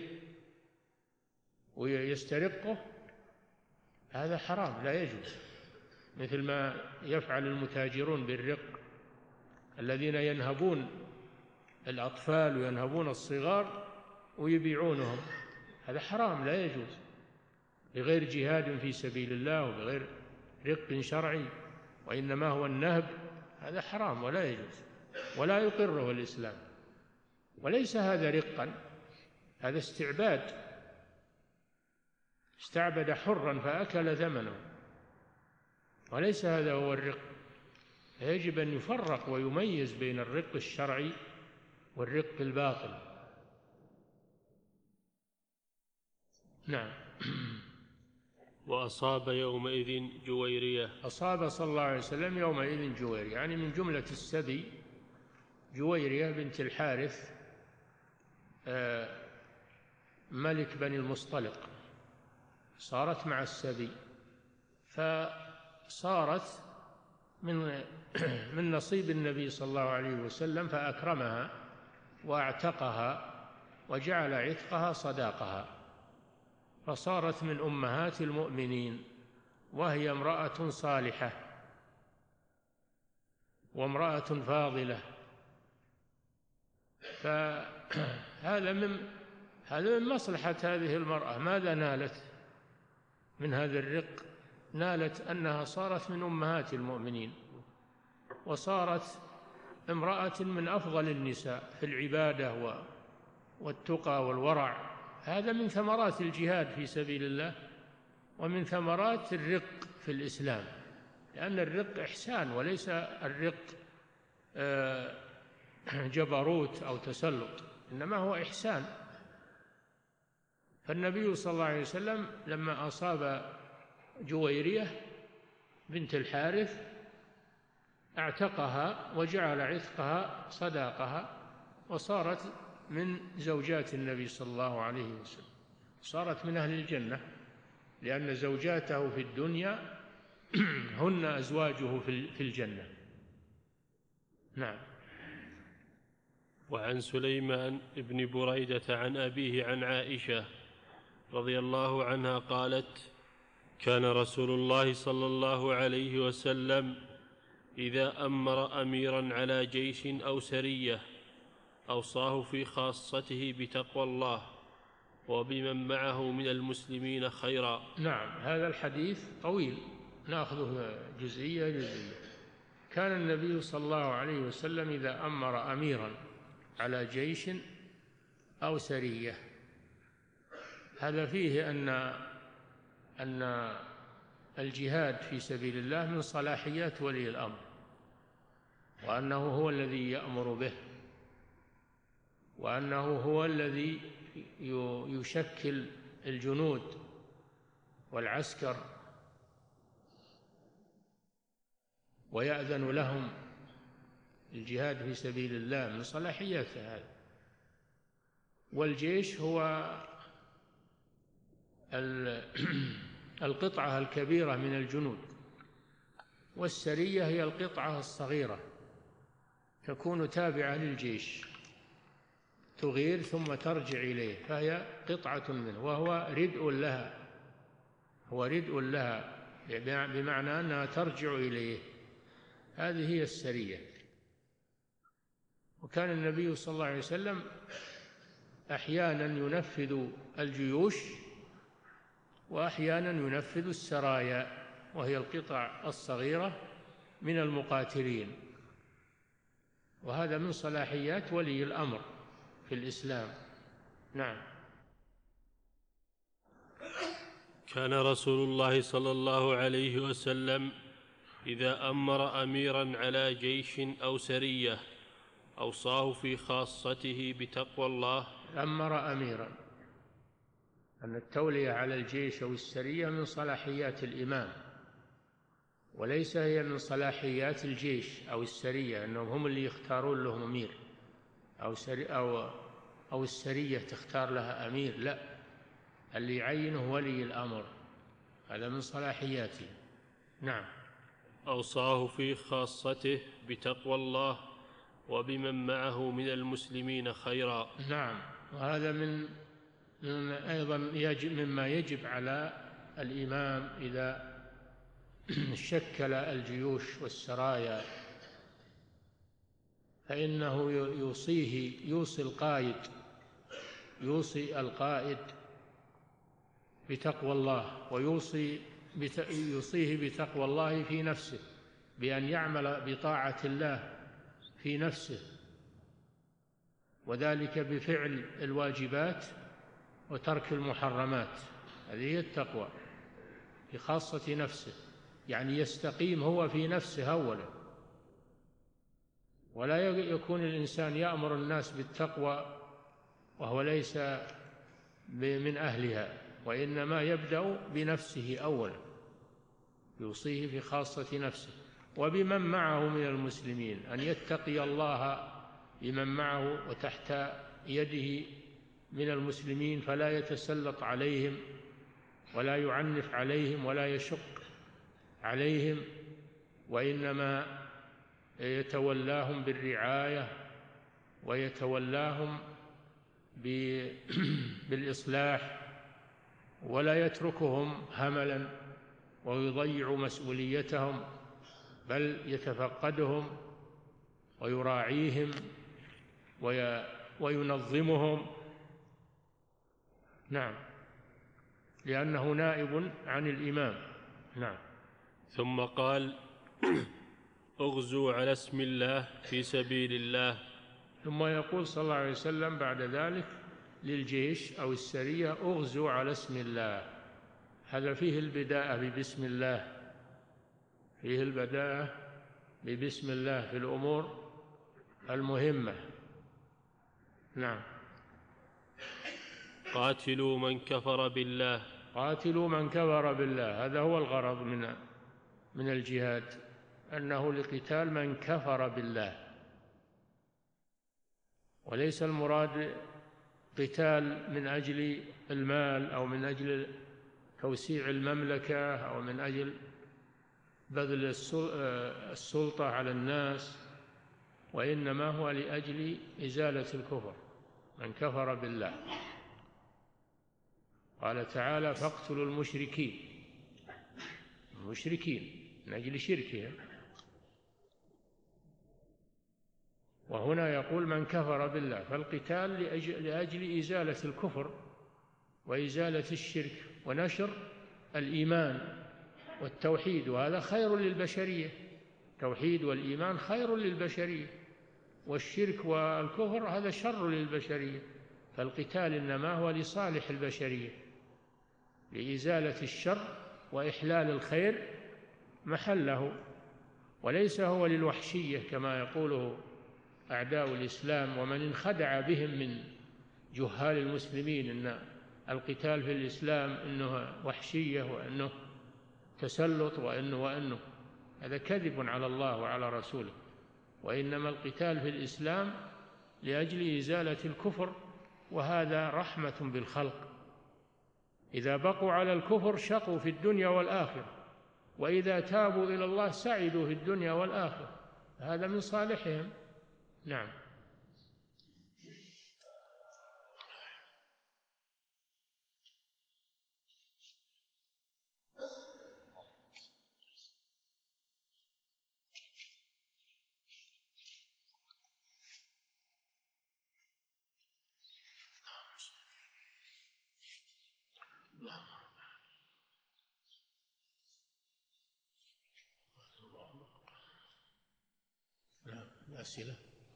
ويسترقه، هذا حرام لا يجوز، مثل ما يفعل المتاجرون بالرق الذين ينهبون الأطفال وينهبون الصغار ويبيعونهم. هذا حرام لا يجوز، بغير جهاد في سبيل الله وبغير رق شرعي، وإنما هو النهب. هذا حرام ولا يجوز ولا يقره الإسلام. وليس هذا رقا، هذا استعباد. استعبد حرا فأكل ثمنه، وليس هذا هو الرق. يجب أن يفرق ويميز بين الرق الشرعي والرق الباطل. نعم. وأصاب يومئذ جويرية. أصاب صلى الله عليه وسلم يومئذ جويرية، يعني من جملة السبي جويرية بنت الحارث ملك بني المصطلق، صارت مع السبي، فصارت من من نصيب النبي صلى الله عليه وسلم، فأكرمها وأعتقها وجعل عتقها صداقها، فصارت من أمهات المؤمنين، وهي امرأة صالحة وامرأة فاضلة. فهذا من هذا من مصلحة هذه المرأة. ماذا نالت من هذا الرق؟ نالت أنها صارت من أمهات المؤمنين، وصارت امرأة من أفضل النساء في العبادة والتقى والورع. هذا من ثمرات الجهاد في سبيل الله، ومن ثمرات الرق في الإسلام، لأن الرق إحسان وليس الرق جبروت أو تسلط، إنما هو إحسان. فالنبي صلى الله عليه وسلم لما أصاب جويرية بنت الحارث اعتقها وجعل عتقها صداقها، وصارت من زوجات النبي صلى الله عليه وسلم، صارت من أهل الجنة، لأن زوجاته في الدنيا هن أزواجه في الجنة. نعم. وعن سليمان بن بريدة عن أبيه عن عائشة رضي الله عنها قالت: كان رسول الله صلى الله عليه وسلم إذا أمر أميرا على جيش أو سرية أوصاه في خاصته بتقوى الله وبمن معه من المسلمين خيرا. نعم، هذا الحديث طويل، نأخذه جزئية جزئية. كان النبي صلى الله عليه وسلم إذا أمر أميرا على جيش أو سرية. هذا فيه أن أن الجهاد في سبيل الله من صلاحيات ولي الأمر، وأنه هو الذي يأمر به، وأنه هو الذي يشكل الجنود والعسكر ويأذن لهم الجهاد في سبيل الله، من صلاحياته هذا. والجيش هو القطعة الكبيرة من الجنود، والسرية هي القطعة الصغيرة تكون تابعة للجيش، تغير ثم ترجع إليه، فهي قطعة منه، وهو ردء لها، هو ردء لها بمعنى أنها ترجع إليه. هذه هي السرية. وكان النبي صلى الله عليه وسلم أحيانا ينفذ الجيوش وأحيانا ينفذ السرايا، وهي القطع الصغيرة من المقاتلين، وهذا من صلاحيات ولي الأمر في الإسلام. نعم. كان رسول الله صلى الله عليه وسلم إذا أمر أميرا على جيش أو سرية أوصاه في خاصته بتقوى الله. أمر أميرا، أن التولية على الجيش أو السرية من صلاحيات الإمام، وليس هي من صلاحيات الجيش أو السرية أنهم هم اللي يختارون لهم أمير، أو سري أو أو السرية تختار لها أمير، لا، اللي يعينه ولي الأمر، هذا من صلاحياته. نعم. أوصاه في خاصته بتقوى الله وبمن معه من المسلمين خيرا. نعم. وهذا من من أيضا يجب مما يجب على الإمام إذا شكل الجيوش والسرايا، فإنه يوصيه يوصي القائد يوصي القائد بتقوى الله، ويوصي يوصيه بتقوى الله في نفسه، بأن يعمل بطاعة الله في نفسه، وذلك بفعل الواجبات وترك المحرمات. هذه هي التقوى في خاصة نفسه، يعني يستقيم هو في نفسه أولا، ولا يكون الإنسان يأمر الناس بالتقوى وهو ليس من أهلها، وإنما يبدأ بنفسه أولا، يوصيه في خاصة نفسه وبمن معه من المسلمين، أن يتقي الله بمن معه وتحت يده من المسلمين، فلا يتسلط عليهم ولا يعنف عليهم ولا يشق عليهم، وإنما يتولاهم بالرعاية ويتولاهم بالإصلاح، ولا يتركهم هملا ويضيع مسؤوليتهم، بل يتفقدهم ويراعيهم وينظمهم. نعم، لأنه نائب عن الإمام. نعم. ثم قال: اغزوا على اسم الله في سبيل الله. ثم يقول صلى الله عليه وسلم بعد ذلك للجيش أو السرية: اغزوا على اسم الله. هذا فيه البداءة ببسم الله، فيه البداءة ببسم الله في الأمور المهمة. نعم. قاتلوا من كفر بالله. قاتلوا من كفر بالله، هذا هو الغرض من من الجهاد، أنه لقتال من كفر بالله، وليس المراد قتال من أجل المال أو من أجل توسيع المملكة أو من أجل بذل السلطة على الناس، وإنما هو لأجل إزالة الكفر، من كفر بالله. قال تعالى: فاقتلوا المشركين، المشركين من أجل شركهم، وهنا يقول من كفر بالله، فالقتال لأجل, لأجل إزالة الكفر وإزالة الشرك ونشر الإيمان والتوحيد، وهذا خير للبشرية. التوحيد والإيمان خير للبشرية، والشرك والكفر هذا شر للبشرية، فالقتال إنما هو لصالح البشرية، لإزالة الشر وإحلال الخير محله، وليس هو للوحشية كما يقوله أعداء الإسلام ومن انخدع بهم من جهال المسلمين أن القتال في الإسلام أنه وحشية وأنه تسلط وأنه وأنه هذا كذب على الله وعلى رسوله، وإنما القتال في الإسلام لأجل إزالة الكفر، وهذا رحمة بالخلق. إذا بقوا على الكفر شقوا في الدنيا والآخرة، وإذا تابوا إلى الله سعدوا في الدنيا والآخرة، هذا من صالحهم. نعم. أسئلة.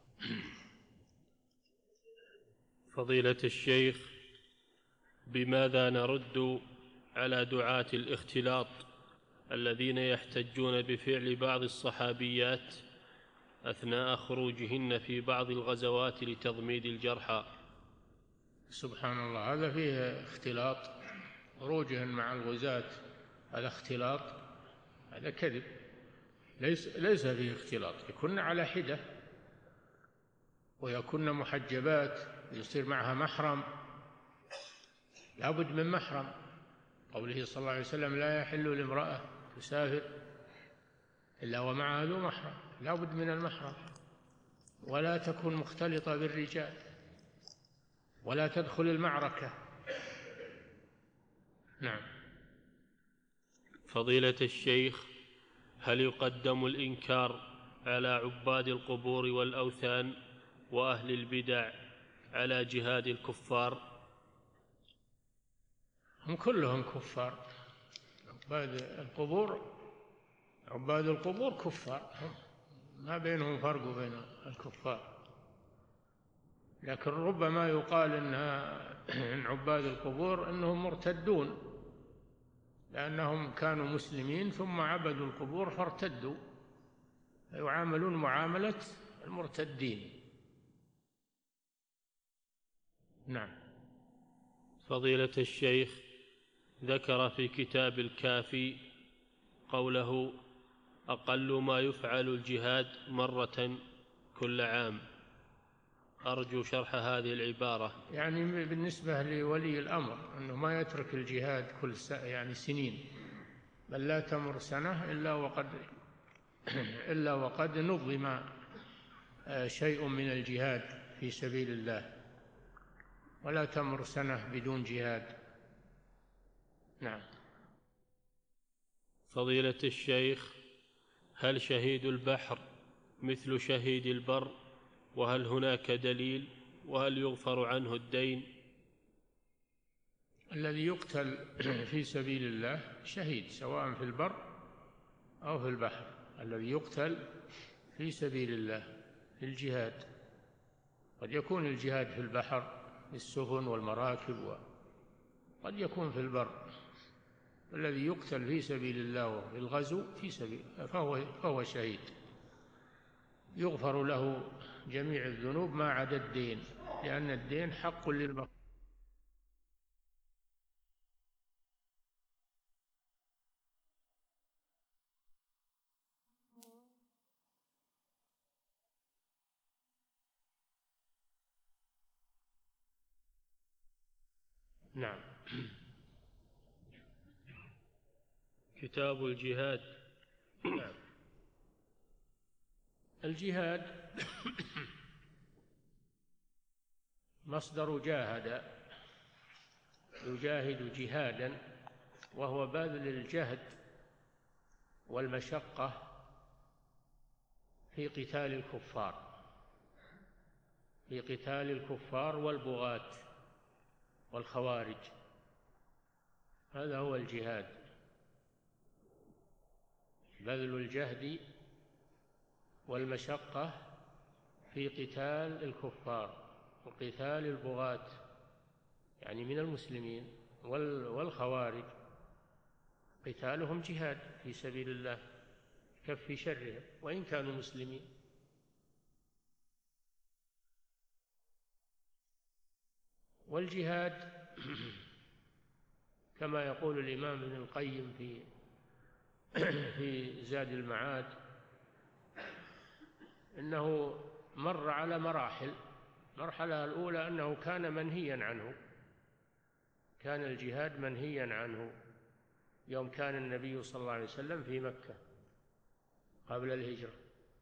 فضيلة الشيخ، بماذا نرد على دعاة الاختلاط الذين يحتجون بفعل بعض الصحابيات أثناء خروجهن في بعض الغزوات لتضميد الجرحى؟ سبحان الله، هذا فيه اختلاط، خروجهن مع الغزاة هذا اختلاط، هذا كذب، ليس ليس فيه اختلاط. يكون على حدة ويكون محجبات، يصير معها محرم، لابد من محرم. قوله صلى الله عليه وسلم: لا يحل لامرأة تسافر إلا ومعها ذو محرم، لابد من المحرم، ولا تكون مختلطة بالرجال، ولا تدخل المعركة. نعم. فضيلة الشيخ، هل يقدم الإنكار على عباد القبور والأوثان وأهل البدع على جهاد الكفار؟ هم كلهم كفار، عباد القبور عباد القبور كفار، ما بينهم فرق بين الكفار، لكن ربما يقال إن عباد القبور إنهم مرتدون، لأنهم كانوا مسلمين ثم عبدوا القبور فارتدوا، يعاملون معاملة المرتدين. نعم. فضيلة الشيخ، ذكر في كتاب الكافي قوله: أقل ما يفعل الجهاد مرة كل عام. أرجو شرح هذه العبارة. يعني بالنسبة لولي الأمر أنه ما يترك الجهاد كل يعني سنين، بل لا تمر سنة إلا وقد إلا وقد نظم شيء من الجهاد في سبيل الله، ولا تمر سنة بدون جهاد. نعم. فضيلة الشيخ، هل شهيد البحر مثل شهيد البر؟ وهل هناك دليل؟ وهل يغفر عنه الدين؟ الذي يقتل في سبيل الله شهيد سواء في البر أو في البحر، الذي يقتل في سبيل الله في الجهاد. قد يكون الجهاد في البحر بالسفن والمراكب، وقد يكون في البر. الذي يقتل في سبيل الله في الغزو في سبيل فهو, فهو شهيد، يغفر له جميع الذنوب ما عدا الدين، لأن الدين حق للمقتول. نعم. كتاب الجهاد. نعم. الجهاد مصدر جاهد، يجاهد جهادا، وهو باذل الجهد والمشقة في قتال الكفار، في قتال الكفار والبغاة والخوارج، هذا هو الجهاد، بذل الجهد والمشقة في قتال الكفار وقتال البغاة يعني من المسلمين والخوارج قتالهم جهاد في سبيل الله كف شرهم وإن كانوا مسلمين. والجهاد كما يقول الإمام ابن القيم في في زاد المعاد إنه مر على مراحل. المرحلة الأولى أنه كان منهيا عنه، كان الجهاد منهيا عنه يوم كان النبي صلى الله عليه وسلم في مكة قبل الهجرة،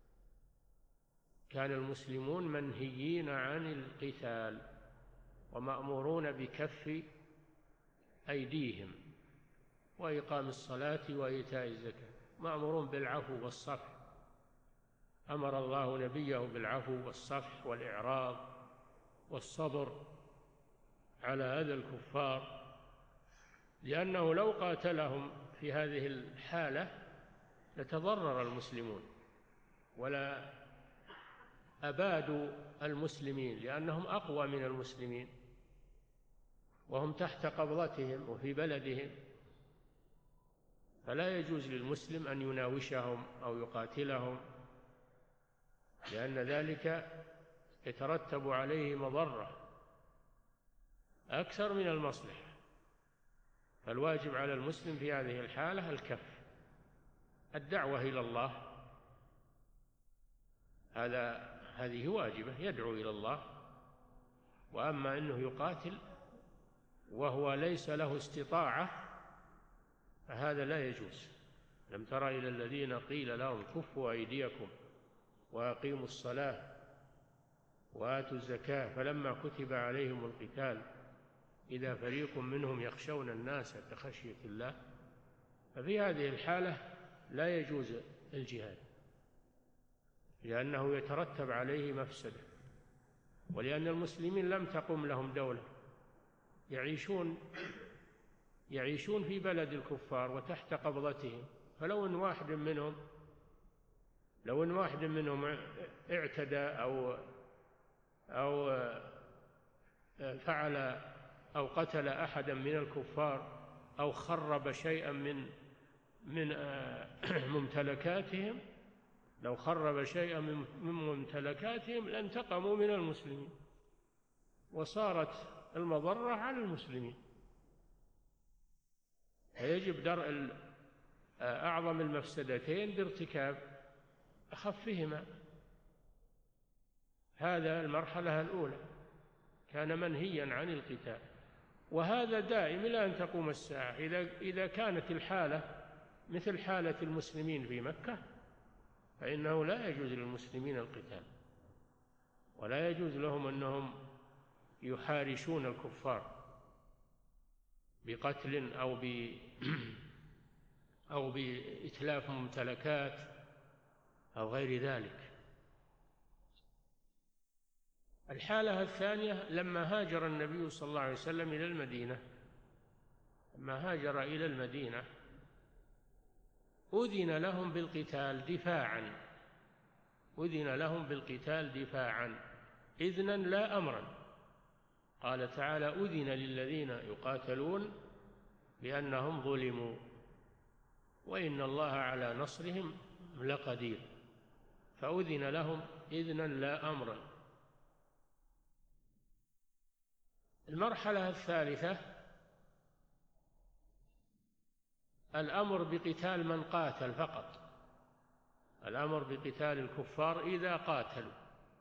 كان المسلمون منهيين عن القتال ومأمورون بكف أيديهم وإقام الصلاة وإيتاء الزكاة، مأمورون بالعفو والصفح. أمر الله نبيه بالعفو والصفح والإعراض والصبر على أذى الكفار، لأنه لو قاتلهم في هذه الحالة لتضرر المسلمون ولا أبادوا المسلمين، لأنهم أقوى من المسلمين وهم تحت قبضتهم وفي بلدهم، فلا يجوز للمسلم أن يناوشهم أو يقاتلهم، لأن ذلك يترتب عليه مضرة أكثر من المصلحة. فالواجب على المسلم في هذه الحالة الكف، الدعوة إلى الله، هذا هذه واجبة، يدعو إلى الله. وأما أنه يقاتل وهو ليس له استطاعة فهذا لا يجوز. لم تر إلى الذين قيل لهم كفوا أيديكم وأقيموا الصلاة وآتوا الزكاة فلما كتب عليهم القتال إذا فريق منهم يخشون الناس كخشية الله. ففي هذه الحالة لا يجوز الجهاد لأنه يترتب عليه مفسدة، ولأن المسلمين لم تقم لهم دولة، يعيشون يعيشون في بلد الكفار وتحت قبضتهم. فلو أن واحد منهم لو أن واحد منهم اعتدى أو أو فعل أو قتل أحدا من الكفار أو خرب شيئا من من ممتلكاتهم، لو خرب شيئا من ممتلكاتهم لانتقموا من المسلمين وصارت المضرة على المسلمين. فيجب درء أعظم المفسدتين بارتكاب أخفهما. هذا المرحلة الأولى كان منهيا عن القتال، وهذا دائم إلى أن تقوم الساعة. إذا إذا كانت الحالة مثل حالة المسلمين في مكة فإنه لا يجوز للمسلمين القتال، ولا يجوز لهم أنهم يحارشون الكفار بقتل أو ب أو بإتلاف ممتلكات أو غير ذلك. الحالة الثانية لما هاجر النبي صلى الله عليه وسلم إلى المدينة، لما هاجر إلى المدينة أذن لهم بالقتال دفاعا، أذن لهم بالقتال دفاعا إذنا لا أمرا. قال تعالى: أذن للذين يقاتلون بأنهم ظلموا وإن الله على نصرهم لقدير. فأذن لهم إذنا لا أمرا. المرحلة الثالثة الأمر بقتال من قاتل فقط، الأمر بقتال الكفار إذا قاتلوا،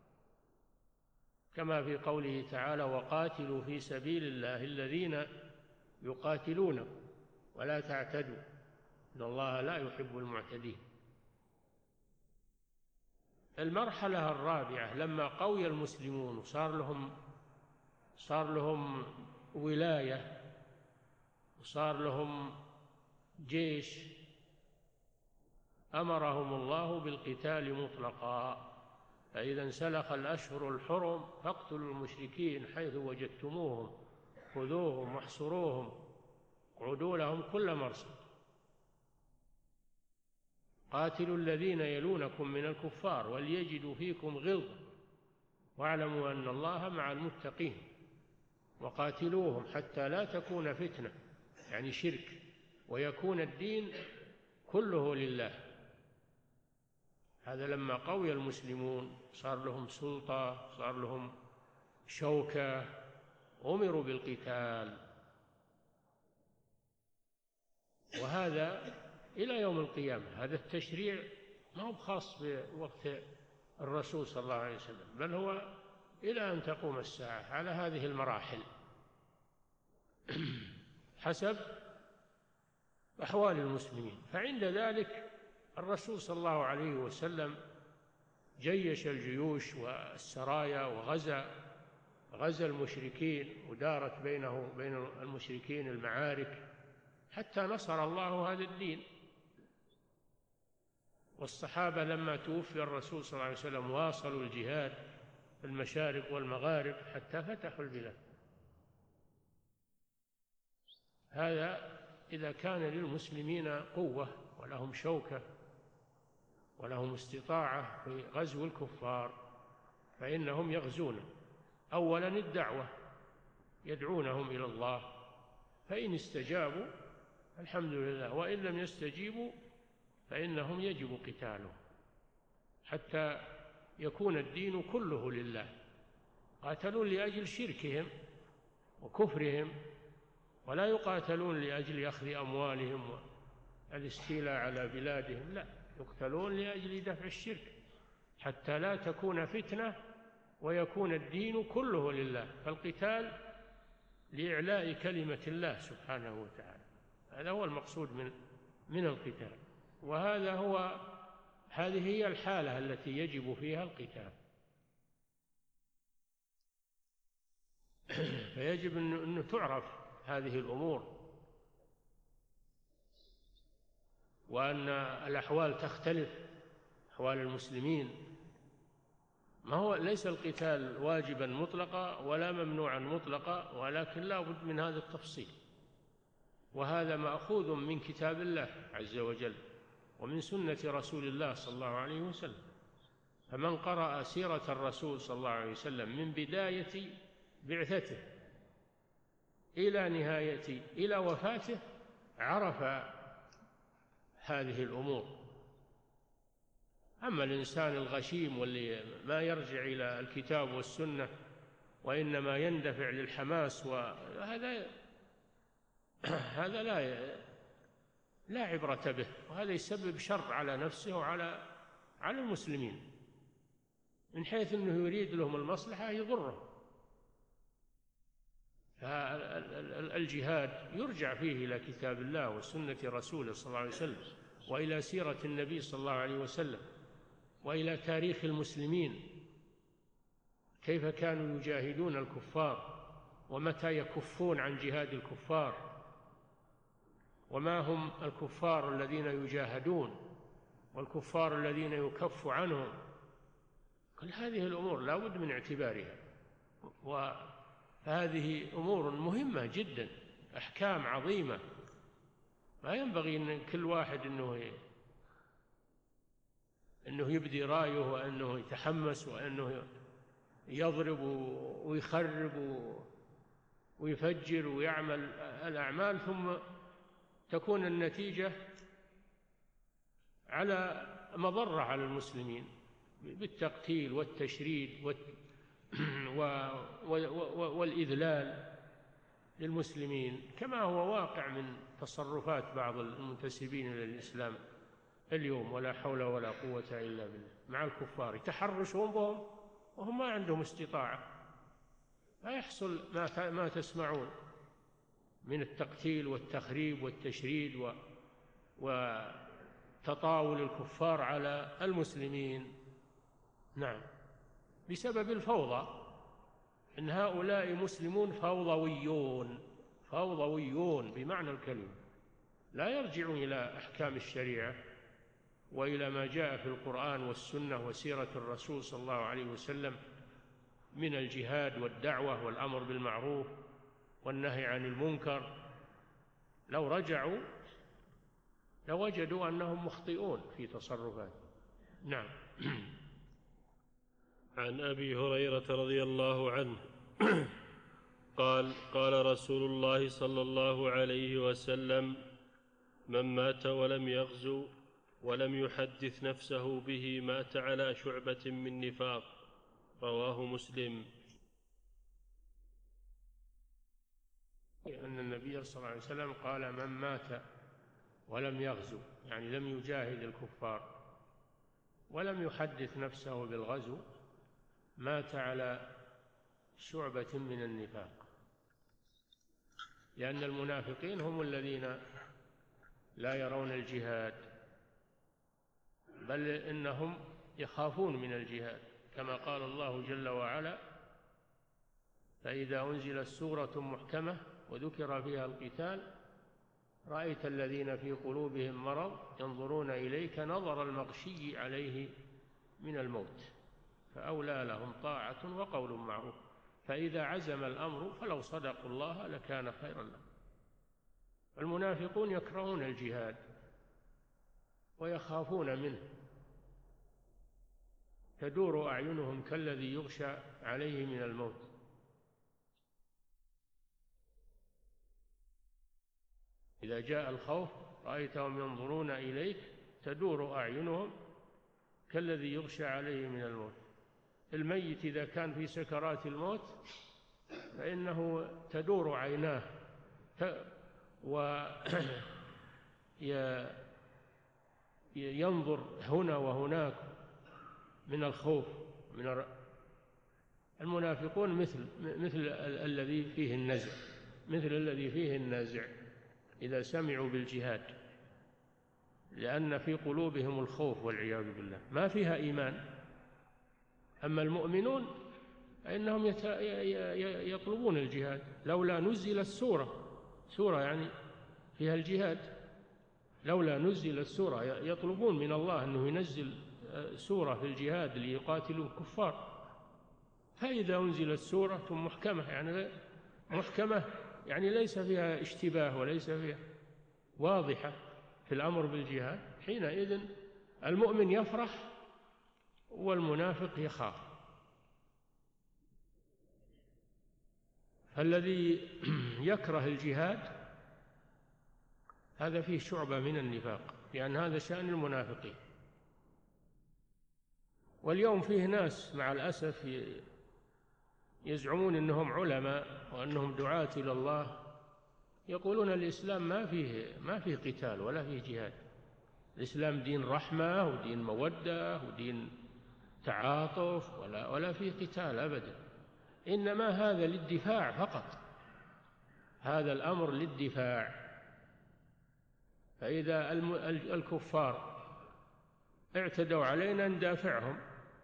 كما في قوله تعالى: وقاتلوا في سبيل الله الذين يقاتلونكم ولا تعتدوا إن الله لا يحب المعتدين. المرحلة الرابعة لما قوي المسلمون وصار لهم صار لهم ولاية وصار لهم جيش، أمرهم الله بالقتال مطلقا. فإذا انسلخ الأشهر الحرم فاقتلوا المشركين حيث وجدتموهم خذوهم واحصروهم اقعدوا لهم كل مرصد. قاتلوا الذين يلونكم من الكفار وليجدوا فيكم غلظة واعلموا أن الله مع المتقين. وقاتلوهم حتى لا تكون فتنة، يعني شرك، ويكون الدين كله لله. هذا لما قوي المسلمون صار لهم سلطة، صار لهم شوكة، أمروا بالقتال. وهذا إلى يوم القيامة، هذا التشريع ما هو خاص بوقت الرسول صلى الله عليه وسلم، بل هو إلى أن تقوم الساعة على هذه المراحل حسب أحوال المسلمين. فعند ذلك الرسول صلى الله عليه وسلم جيش الجيوش والسرايا وغزا غزا المشركين، ودارت بينه وبين المشركين المعارك حتى نصر الله هذا الدين. والصحابة لما توفي الرسول صلى الله عليه وسلم واصلوا الجهاد في المشارق والمغارب حتى فتحوا البلاد. هذا إذا كان للمسلمين قوة ولهم شوكة ولهم استطاعة في غزو الكفار، فإنهم يغزون. أولا الدعوة، يدعونهم إلى الله، فإن استجابوا الحمد لله، وإن لم يستجيبوا فإنهم يجب قتالهم حتى يكون الدين كله لله. قاتلون لأجل شركهم وكفرهم، ولا يقاتلون لأجل أخذ أموالهم والاستيلاء على بلادهم، لا، يقتلون لأجل دفع الشرك حتى لا تكون فتنة ويكون الدين كله لله. فالقتال لإعلاء كلمة الله سبحانه وتعالى، هذا هو المقصود من من القتال. وهذا هو هذه هي الحالة التي يجب فيها القتال. فيجب أن تعرف هذه الأمور، وأن الأحوال تختلف، أحوال المسلمين. ما هو ليس القتال واجبا مطلقا ولا ممنوعا مطلقا، ولكن لا بد من هذا التفصيل. وهذا مأخوذ من كتاب الله عز وجل ومن سنة رسول الله صلى الله عليه وسلم. فمن قرأ سيرة الرسول صلى الله عليه وسلم من بداية بعثته إلى نهاية إلى وفاته عرف هذه الأمور. أما الإنسان الغشيم واللي ما يرجع إلى الكتاب والسنة وإنما يندفع للحماس، وهذا هذا لا لا عبرة به، وهذا يسبب شر على نفسه وعلى على المسلمين، من حيث أنه يريد لهم المصلحة يضرهم. فالجهاد يرجع فيه إلى كتاب الله وسنة رسوله صلى الله عليه وسلم، وإلى سيرة النبي صلى الله عليه وسلم، وإلى تاريخ المسلمين كيف كانوا يجاهدون الكفار، ومتى يكفون عن جهاد الكفار، وما هم الكفار الذين يجاهدون والكفار الذين يكف عنهم. كل هذه الأمور لا بد من اعتبارها، وهذه أمور مهمة جدا، أحكام عظيمة. ما ينبغي أن كل واحد أنه أنه يبدي رأيه وأنه يتحمس وأنه يضرب ويخرب ويفجر ويعمل الأعمال، ثم تكون النتيجة على مضرة على المسلمين بالتقتيل والتشريد والإذلال للمسلمين، كما هو واقع من تصرفات بعض المنتسبين إلى الإسلام اليوم. ولا حول ولا قوة إلا بالله مع الكفار، يتحرشون بهم وهم ما عندهم استطاعة، فيحصل ما ما تسمعون من التقتيل والتخريب والتشريد وتطاول الكفار على المسلمين. نعم، بسبب الفوضى. إن هؤلاء مسلمون فوضويون، فوضويون بمعنى الكلمة، لا يرجعون إلى أحكام الشريعة وإلى ما جاء في القرآن والسنة وسيرة الرسول صلى الله عليه وسلم من الجهاد والدعوة والأمر بالمعروف والنهي عن المنكر. لو رجعوا لوجدوا أنهم مخطئون في تصرفاتهم. نعم. عن أبي هريرة رضي الله عنه قال قال رسول الله صلى الله عليه وسلم: من مات ولم يغزو ولم يحدث نفسه به مات على شعبة من نفاق. رواه مسلم. أن النبي صلى الله عليه وسلم قال: من مات ولم يغزو، يعني لم يجاهد الكفار ولم يحدث نفسه بالغزو، مات على شعبة من النفاق. لأن المنافقين هم الذين لا يرون الجهاد، بل إنهم يخافون من الجهاد، كما قال الله جل وعلا: فإذا أنزلت سورة محكمة وذكر فيها القتال رأيت الذين في قلوبهم مرض ينظرون إليك نظر المغشي عليه من الموت، فأولى لهم طاعة وقول معروف، فإذا عزم الأمر فلو صدقوا الله لكان خيرا لهم. المنافقون يكرهون الجهاد ويخافون منه، تدور أعينهم كالذي يغشى عليه من الموت. إذا جاء الخوف رأيتهم ينظرون إليك تدور أعينهم كالذي يغشى عليه من الموت. الميت إذا كان في سكرات الموت فإنه تدور عيناه وينظر هنا وهناك من الخوف. من المنافقون مثل مثل الذي فيه النزع، مثل الذي فيه النزع إذا سمعوا بالجهاد، لأن في قلوبهم الخوف والعياذ بالله، ما فيها إيمان. أما المؤمنون فإنهم يطلبون الجهاد. لولا نزلت سورة سورة يعني فيها الجهاد، لولا نزلت سورة، يطلبون من الله أنه ينزل سورة في الجهاد ليقاتلوا الكفار. فإذا أنزلت سورة محكمة، يعني محكمة يعني ليس فيها اشتباه وليس فيها، واضحة في الأمر بالجهاد، حينئذ المؤمن يفرح والمنافق يخاف. فالذي يكره الجهاد هذا فيه شعبة من النفاق، لأن هذا شأن المنافقين. واليوم فيه ناس مع الأسف يزعمون أنهم علماء وأنهم دعاة إلى الله، يقولون الإسلام ما فيه ما فيه قتال ولا فيه جهاد، الإسلام دين رحمة ودين مودة ودين تعاطف، ولا ولا فيه قتال أبدا، إنما هذا للدفاع فقط، هذا الأمر للدفاع. فإذا الكفار اعتدوا علينا ندافعهم،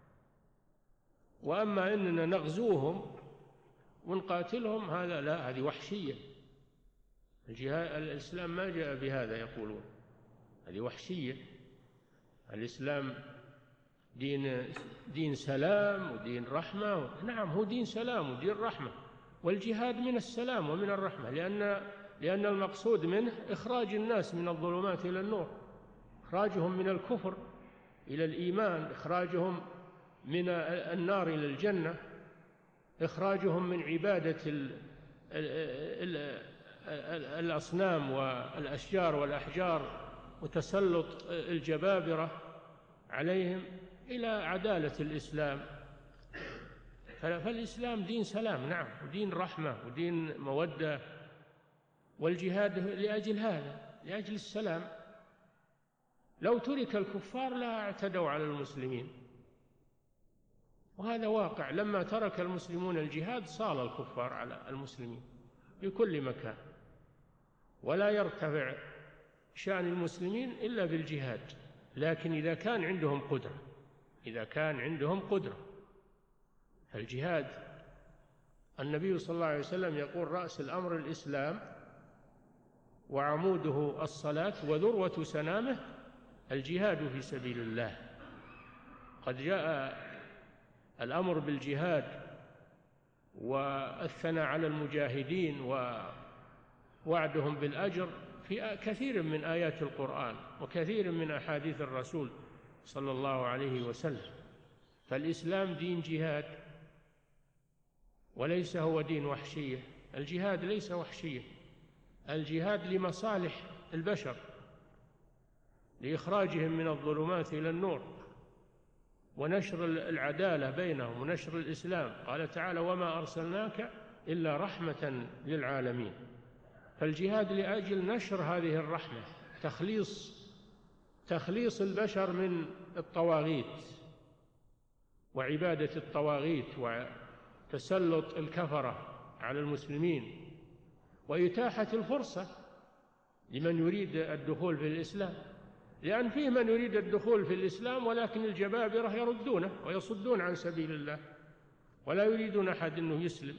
وأما إننا نغزوهم ونقاتلهم هذا لا، هذه وحشية. الجهاد الإسلام ما جاء بهذا، يقولون هذه وحشية. الإسلام دين دين سلام ودين رحمة. نعم، هو دين سلام ودين رحمة، والجهاد من السلام ومن الرحمة، لأن لأن المقصود منه إخراج الناس من الظلمات إلى النور، إخراجهم من الكفر إلى الإيمان، إخراجهم من النار إلى الجنة، إخراجهم من عبادة ال ال ال الأصنام والأشجار والأحجار وتسلط الجبابرة عليهم إلى عدالة الإسلام. فالإسلام دين سلام، نعم، ودين رحمة ودين مودة، والجهاد لأجل هذا، لأجل السلام. لو ترك الكفار لا اعتدوا على المسلمين، وهذا واقع. لما ترك المسلمون الجهاد صال الكفار على المسلمين في كل مكان، ولا يرتفع شأن المسلمين إلا بالجهاد. لكن إذا كان عندهم قدرة، إذا كان عندهم قدرة الجهاد، النبي صلى الله عليه وسلم يقول: رأس الأمر الإسلام وعموده الصلاة وذروة سنامه الجهاد في سبيل الله. قد جاء الأمر بالجهاد والثناء على المجاهدين ووعدهم بالأجر في كثير من آيات القرآن وكثير من أحاديث الرسول صلى الله عليه وسلم. فالإسلام دين جهاد وليس هو دين وحشية. الجهاد ليس وحشية، الجهاد لمصالح البشر، لإخراجهم من الظلمات إلى النور، ونشر العدالة بينهم، ونشر الإسلام. قال تعالى: وما أرسلناك إلا رحمة للعالمين. فالجهاد لأجل نشر هذه الرحمة، تخليص تخليص البشر من الطواغيت وعبادة الطواغيت وتسلط الكفرة على المسلمين، وإتاحة الفرصة لمن يريد الدخول في الإسلام، لأن فيه من يريد الدخول في الإسلام ولكن الجبابرة يردونه ويصدون عن سبيل الله، ولا يريدون أحد أنه يسلم،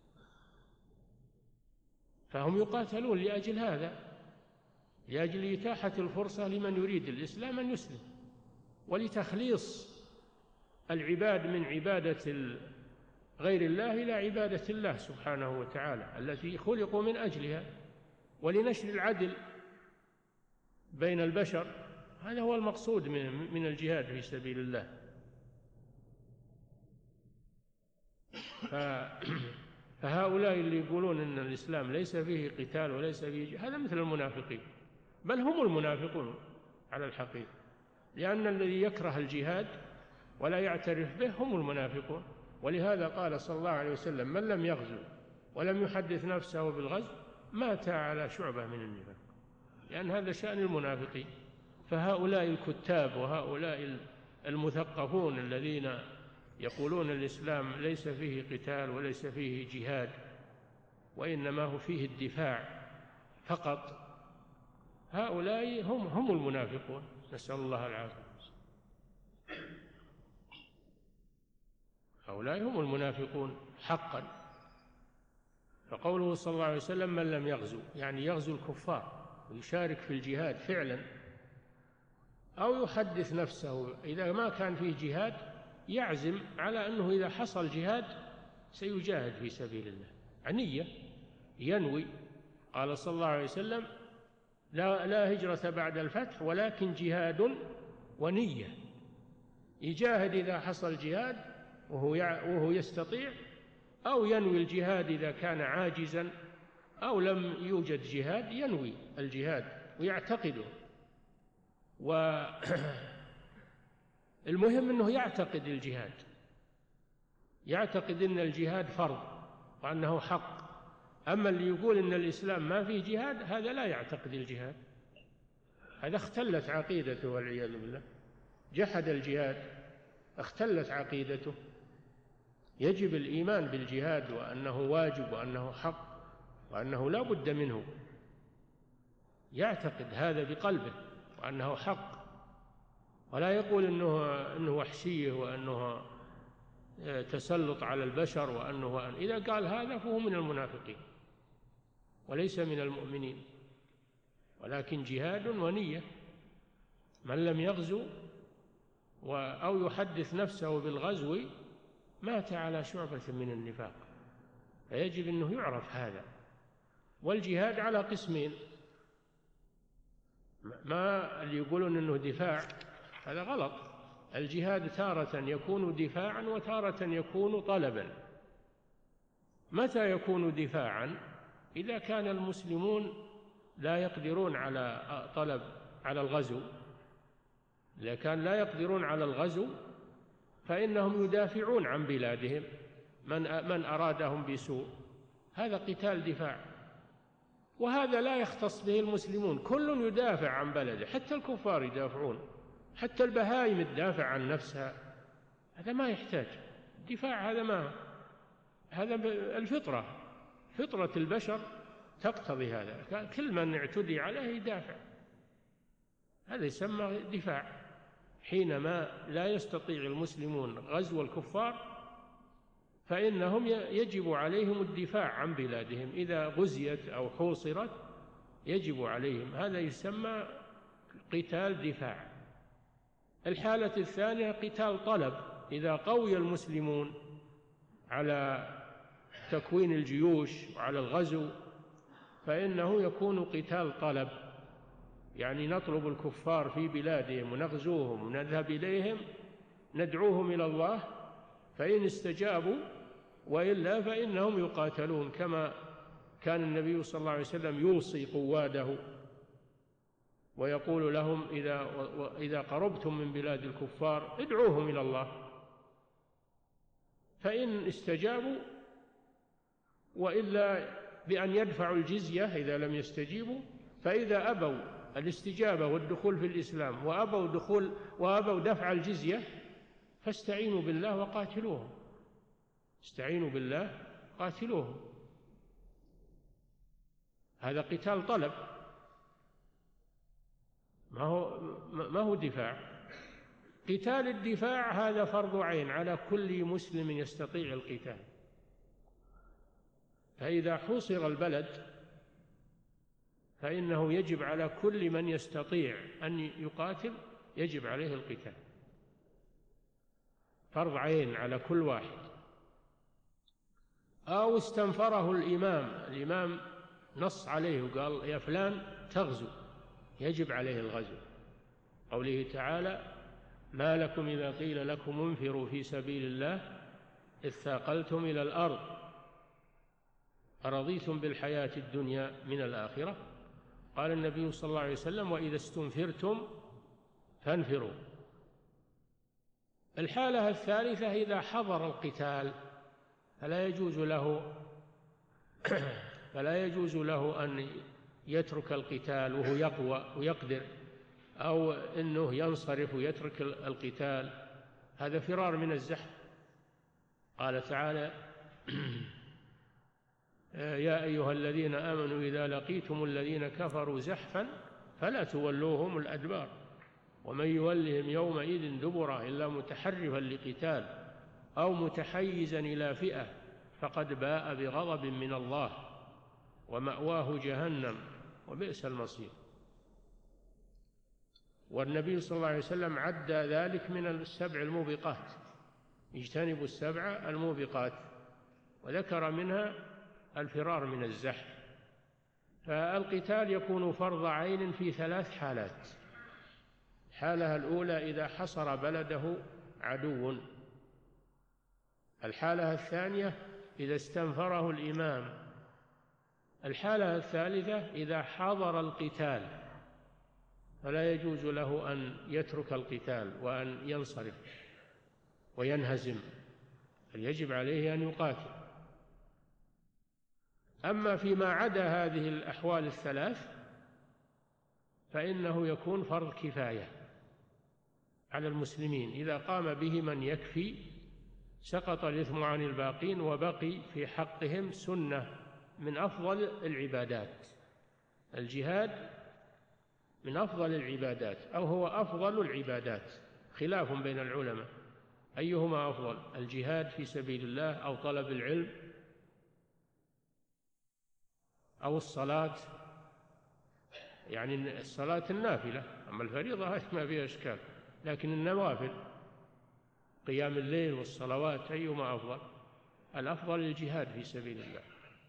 فهم يقاتلون لأجل هذا، لأجل إتاحة الفرصة لمن يريد الإسلام أن يسلم، ولتخليص العباد من عبادة غير الله إلى عبادة الله سبحانه وتعالى التي خلقوا من أجلها، ولنشر العدل بين البشر. هذا هو المقصود من الجهاد في سبيل الله. فهؤلاء اللي يقولون أن الإسلام ليس فيه قتال وليس فيه جهاد، هذا مثل المنافقين، بل هم المنافقون على الحقيقة، لأن الذي يكره الجهاد ولا يعترف به هم المنافقون. ولهذا قال صلى الله عليه وسلم: من لم يغزو ولم يحدث نفسه بالغزو مات على شعبة من النفاق، لأن هذا شأن المنافقين. فهؤلاء الكتاب وهؤلاء المثقفون الذين يقولون الإسلام ليس فيه قتال وليس فيه جهاد وإنما هو فيه الدفاع فقط، هؤلاء هم هم المنافقون، نسأل الله العافية. هؤلاء هم المنافقون حقا. فقوله صلى الله عليه وسلم: من لم يغزو، يعني يغزو الكفار ويشارك في الجهاد فعلا، أو يحدث نفسه إذا ما كان فيه جهاد، يعزم على أنه إذا حصل جهاد سيجاهد في سبيل الله، عنية ينوي. قال صلى الله عليه وسلم: لا, لا هجرة بعد الفتح ولكن جهاد ونية. يجاهد إذا حصل جهاد وهو, وهو يستطيع، أو ينوي الجهاد إذا كان عاجزا، أو لم يوجد جهاد ينوي الجهاد ويعتقده. والمهم أنه يعتقد الجهاد، يعتقد أن الجهاد فرض وأنه حق. أما اللي يقول أن الإسلام ما فيه جهاد، هذا لا يعتقد الجهاد، هذا اختلت عقيدته والعياذ بالله، جحد الجهاد، اختلت عقيدته. يجب الإيمان بالجهاد وأنه واجب وأنه حق وأنه لا بد منه، يعتقد هذا بقلبه وأنه حق، ولا يقول أنه, أنه وحشية وأنه تسلط على البشر وأنه وأن. إذا قال هذا فهو من المنافقين وليس من المؤمنين، ولكن جهاد ونية. من لم يغزو أو يحدث نفسه بالغزو مات على شعبة من النفاق، فيجب أنه يعرف هذا. والجهاد على قسمين، ما اللي يقولون أنه دفاع هذا غلط. الجهاد تارة يكون دفاعا وتارة يكون طلبا. متى يكون دفاعا؟ إذا كان المسلمون لا يقدرون على طلب على الغزو. إذا كان لا يقدرون على الغزو فإنهم يدافعون عن بلادهم من من أرادهم بسوء، هذا قتال دفاع. وهذا لا يختص به المسلمون، كل يدافع عن بلده، حتى الكفار يدافعون، حتى البهائم تدافع عن نفسها، هذا ما يحتاج دفاع، هذا ما هذا الفطرة، فطرة البشر تقتضي هذا، كل من اعتدي عليه يدافع، هذا يسمى دفاع. حينما لا يستطيع المسلمون غزو الكفار فإنهم يجب عليهم الدفاع عن بلادهم، إذا غزيت أو حوصرت يجب عليهم، هذا يسمى قتال دفاع. الحالة الثانية قتال طلب، إذا قوي المسلمون على تكوين الجيوش وعلى الغزو فإنه يكون قتال طلب، يعني نطلب الكفار في بلادهم ونغزوهم ونذهب إليهم ندعوهم إلى الله، فإن استجابوا وإلا فإنهم يقاتلون كما كان النبي صلى الله عليه وسلم يوصي قواده ويقول لهم إذا, إذا قربتم من بلاد الكفار ادعوهم إلى الله، فإن استجابوا، وإلا بأن يدفعوا الجزية إذا لم يستجيبوا، فإذا أبوا الاستجابة والدخول في الإسلام وأبوا دخول وأبوا دفع الجزية فاستعينوا بالله وقاتلوهم، استعينوا بالله قاتلوهم. هذا قتال طلب، ما هو ما هو دفاع. قتال الدفاع هذا فرض عين على كل مسلم يستطيع القتال، فإذا حوصر البلد فإنه يجب على كل من يستطيع أن يقاتل يجب عليه القتال، فرض عين على كل واحد. أو استنفره الإمام، الإمام نص عليه وقال يا فلان تغزو، يجب عليه الغزو. قوله تعالى ما لكم إذا قيل لكم انفروا في سبيل الله إذ ثاقلتم إلى الأرض أرضيتم بالحياة الدنيا من الآخرة. قال النبي صلى الله عليه وسلم وإذا استنفرتم فانفروا. الحالة الثالثة إذا حضر القتال فلا يجوز له فلا يجوز له أن يترك القتال وهو يقوى ويقدر، أو أنه ينصرف ويترك القتال، هذا فرار من الزحف. قال تعالى يا أيها الذين آمنوا إذا لقيتم الذين كفروا زحفا فلا تولوهم الأدبار ومن يولهم يومئذ دبره إلا متحرفا لقتال أو متحيزا إلى فئة فقد باء بغضب من الله ومأواه جهنم وبئس المصير. والنبي صلى الله عليه وسلم عد ذلك من السبع الموبقات، اجتنبوا السبع الموبقات، وذكر منها الفرار من الزحف. فالقتال يكون فرض عين في ثلاث حالات. الحالة الأولى إذا حصر بلده عدو، الحالة الثانية إذا استنفره الإمام، الحالة الثالثة إذا حضر القتال فلا يجوز له أن يترك القتال وأن ينصرف وينهزم، بل يجب عليه أن يقاتل. أما فيما عدا هذه الأحوال الثلاث فإنه يكون فرض كفاية على المسلمين، إذا قام به من يكفي سقط الإثم عن الباقين وبقي في حقهم سنة من أفضل العبادات. الجهاد من أفضل العبادات أو هو أفضل العبادات، خلاف بين العلماء أيهما أفضل، الجهاد في سبيل الله أو طلب العلم أو الصلاة. يعني الصلاة النافلة، أما الفريضة ما فيها إشكال، لكن النوافل قيام الليل والصلوات أيهما أفضل؟ الأفضل الجهاد في سبيل الله،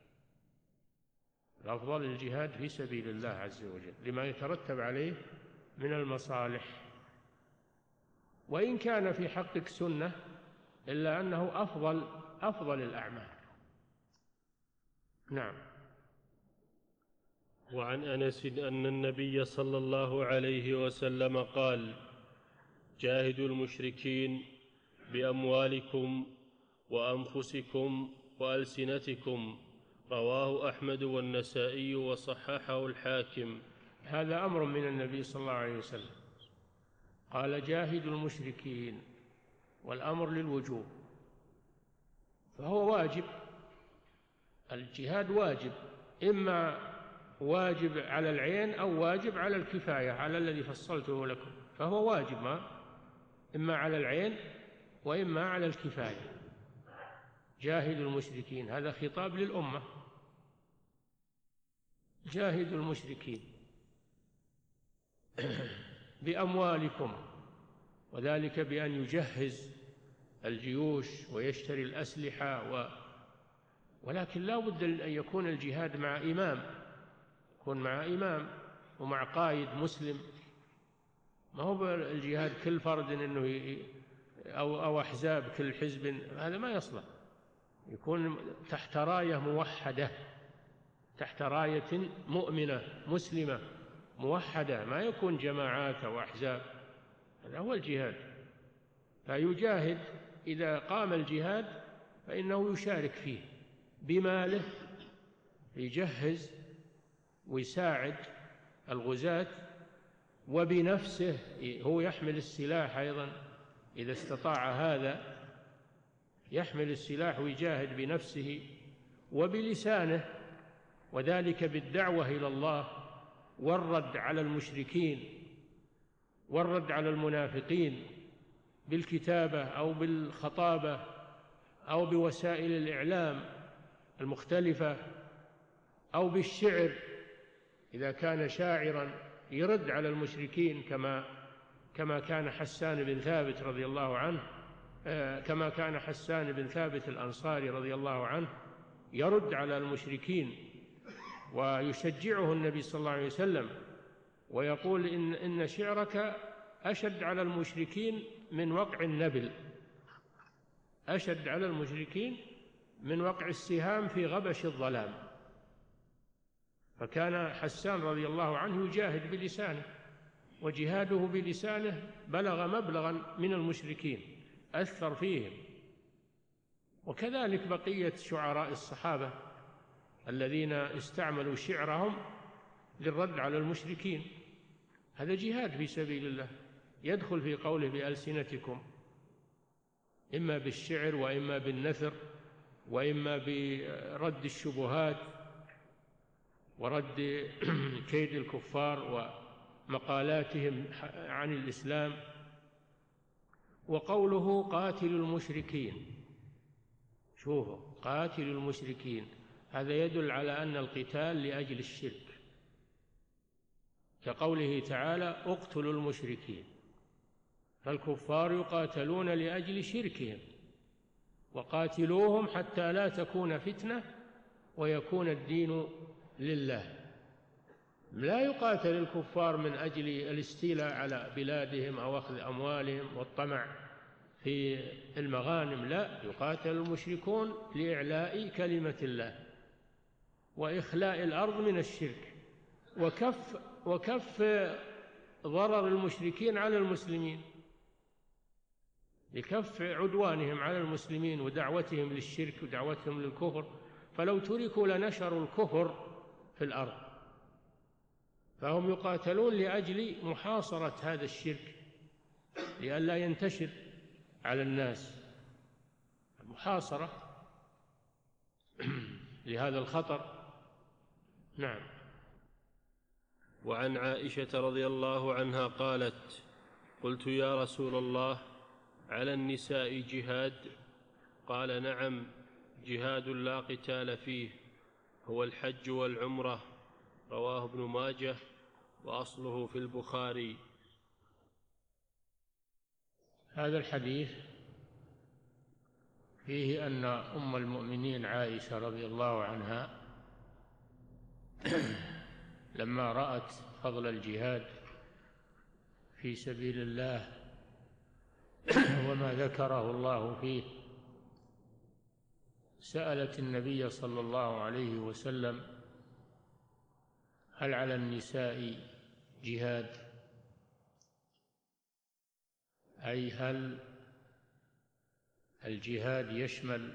الأفضل الجهاد في سبيل الله عز وجل لما يترتب عليه من المصالح، وإن كان في حقك سنة إلا أنه أفضل أفضل الأعمال. نعم. وعن أنس أن النبي صلى الله عليه وسلم قال جاهدوا المشركين بأموالكم وأنفسكم وألسنتكم، رواه أحمد والنسائي وصححه الحاكم. هذا أمر من النبي صلى الله عليه وسلم، قال جاهدوا المشركين، والأمر للوجوب، فهو واجب، الجهاد واجب، إما واجب على العين أو واجب على الكفاية على الذي فصلته لكم، فهو واجب ما إما على العين وإما على الكفاية. جاهدوا المشركين هذا خطاب للأمة، جاهدوا المشركين بأموالكم، وذلك بأن يجهز الجيوش ويشتري الأسلحة و... ولكن لا بد أن يكون الجهاد مع إمام، يكون مع إمام ومع قائد مسلم، ما هو الجهاد كل فرد إنه ي... أو... أو أحزاب كل حزب، هذا ما يصلح، يكون تحت راية موحدة تحت راية مؤمنة مسلمة موحدة، ما يكون جماعات أو أحزاب. هذا هو الجهاد. فيجاهد، إذا قام الجهاد فإنه يشارك فيه بماله، يجهز ويساعد الغزاة، وبنفسه هو يحمل السلاح أيضا إذا استطاع هذا، يحمل السلاح ويجاهد بنفسه وبلسانه، وذلك بالدعوة إلى الله والرد على المشركين والرد على المنافقين بالكتابة أو بالخطابة أو بوسائل الإعلام المختلفة أو بالشعر، إذا كان شاعرا يرد على المشركين كما كما كان حسان بن ثابت رضي الله عنه كما كان حسان بن ثابت الأنصاري رضي الله عنه يرد على المشركين، ويشجعه النبي صلى الله عليه وسلم ويقول إن, إن شعرك أشد على المشركين من وقع النبل، أشد على المشركين من وقع السهام في غبش الظلام. فكان حسان رضي الله عنه يجاهد بلسانه، وجهاده بلسانه بلغ مبلغا من المشركين، أثر فيهم. وكذلك بقية شعراء الصحابة الذين استعملوا شعرهم للرد على المشركين، هذا جهاد في سبيل الله، يدخل في قوله بألسنتكم، إما بالشعر وإما بالنثر وإما برد الشبهات ورد كيد الكفار ومقالاتهم عن الإسلام. وقوله قاتل المشركين، شوفوا قاتل المشركين، هذا يدل على أن القتال لأجل الشرك، كقوله تعالى اقتلوا المشركين، فالكفار يقاتلون لأجل شركهم، وقاتلوهم حتى لا تكون فتنة ويكون الدين لله. لا يقاتل الكفار من أجل الاستيلاء على بلادهم أو أخذ أموالهم والطمع في المغانم، لا، يقاتل المشركون لإعلاء كلمة الله وإخلاء الأرض من الشرك وكف وكف ضرر المشركين على المسلمين، لكف عدوانهم على المسلمين ودعوتهم للشرك ودعوتهم للكفر، فلو تركوا لنشروا الكفر في الأرض. فهم يقاتلون لأجل محاصرة هذا الشرك لئلا ينتشر على الناس، محاصرة لهذا الخطر. نعم. وعن عائشة رضي الله عنها قالت: قلت يا رسول الله على النساء جهاد؟ قال: نعم، جهاد لا قتال فيه، هو الحج والعمرة. رواه ابن ماجه وأصله في البخاري. هذا الحديث فيه أن أم المؤمنين عائشة رضي الله عنها لما رأت فضل الجهاد في سبيل الله وما ذكره الله فيه، سألت النبي صلى الله عليه وسلم: هل على النساء جهاد؟ أي هل الجهاد يشمل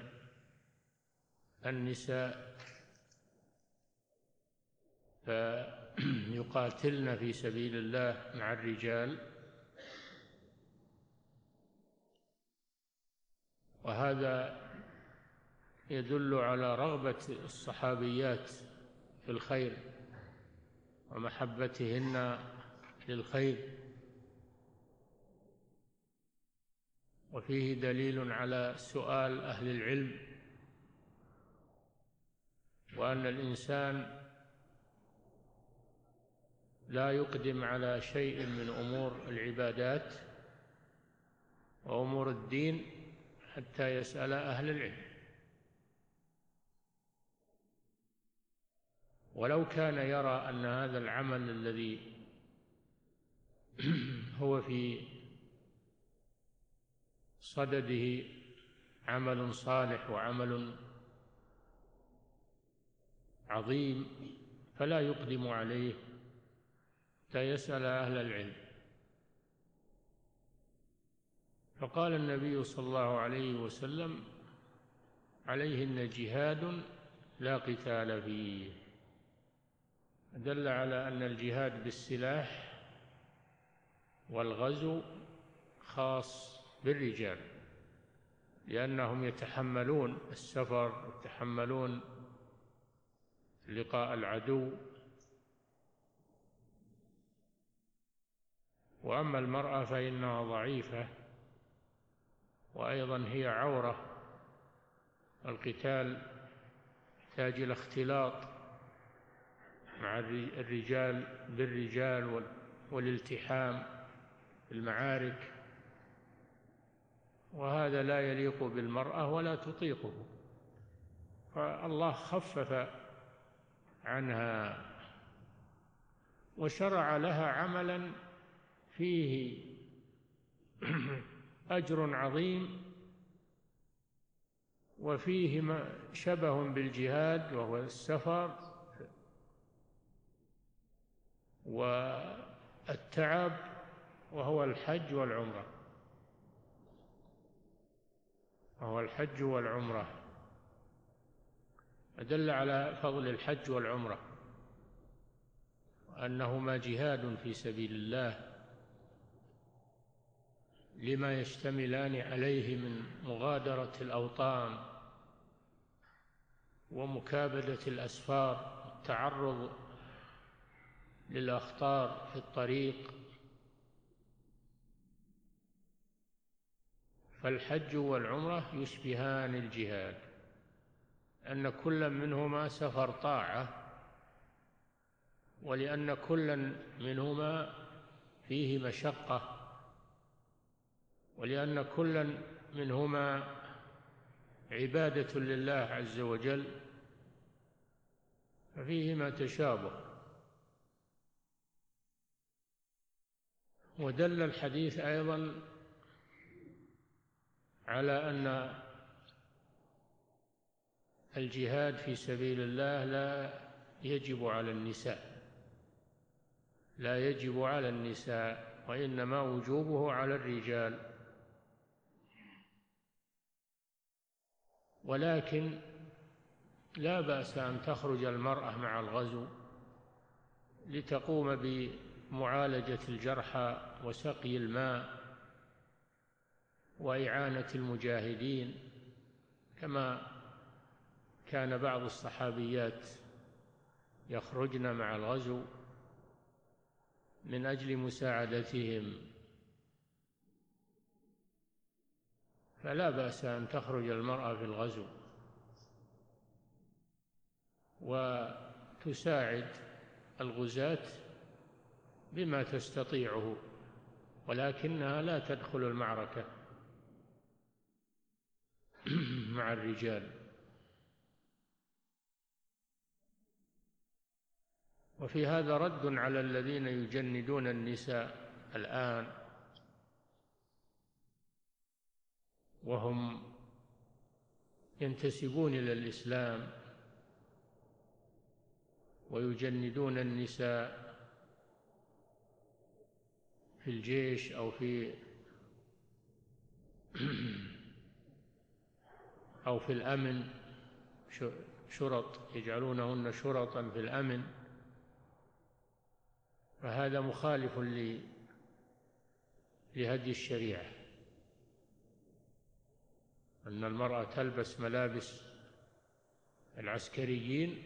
النساء فيقاتلن في سبيل الله مع الرجال؟ وهذا يدل على رغبة الصحابيات في الخير ومحبتهن للخير، وفيه دليل على سؤال أهل العلم، وأن الإنسان لا يقدم على شيء من أمور العبادات وأمور الدين حتى يسأل أهل العلم. ولو كان يرى أن هذا العمل الذي هو في صدده عمل صالح وعمل عظيم فلا يقدم عليه حتى يسأل أهل العلم. فقال النبي صلى الله عليه وسلم: عليهن جهاد لا قتال فيه. دل على أن الجهاد بالسلاح والغزو خاص بالرجال، لأنهم يتحملون السفر، يتحملون لقاء العدو. وأما المرأة فإنها ضعيفة، وأيضا هي عورة. القتال يحتاج إلى اختلاط مع الرجال بالرجال والالتحام في المعارك، وهذا لا يليق بالمرأة ولا تطيقه، فالله خفف عنها وشرع لها عملا فيه أجر عظيم وفيه شبه بالجهاد، وهو السفر والتعب، وهو الحج والعمرة وهو الحج والعمرة أدل على فضل الحج والعمرة وأنهما جهاد في سبيل الله، لما يشتملان عليه من مغادرة الأوطان ومكابدة الأسفار والتعرض للأخطار في الطريق. فالحج والعمرة يشبهان الجهاد، أن كل منهما سفر طاعة، ولأن كل منهما فيه مشقة، ولأن كل منهما عبادة لله عز وجل، ففيهما تشابه. ودل الحديث أيضا على أن الجهاد في سبيل الله لا يجب على النساء لا يجب على النساء وإنما وجوبه على الرجال. ولكن لا بأس أن تخرج المرأة مع الغزو لتقوم بمعالجة الجرحى وسقي الماء وإعانة المجاهدين، كما كان بعض الصحابيات يخرجن مع الغزو من أجل مساعدتهم. فلا بأس أن تخرج المرأة في الغزو وتساعد الغزاة بما تستطيعه، ولكنها لا تدخل المعركة مع الرجال. وفي هذا رد على الذين يجندون النساء الآن وهم ينتسبون إلى الإسلام ويجندون النساء في الجيش أو في أو في الأمن، شرط، يجعلونهن شرطا في الأمن. فهذا مخالف لهدي الشريعة، أن المرأة تلبس ملابس العسكريين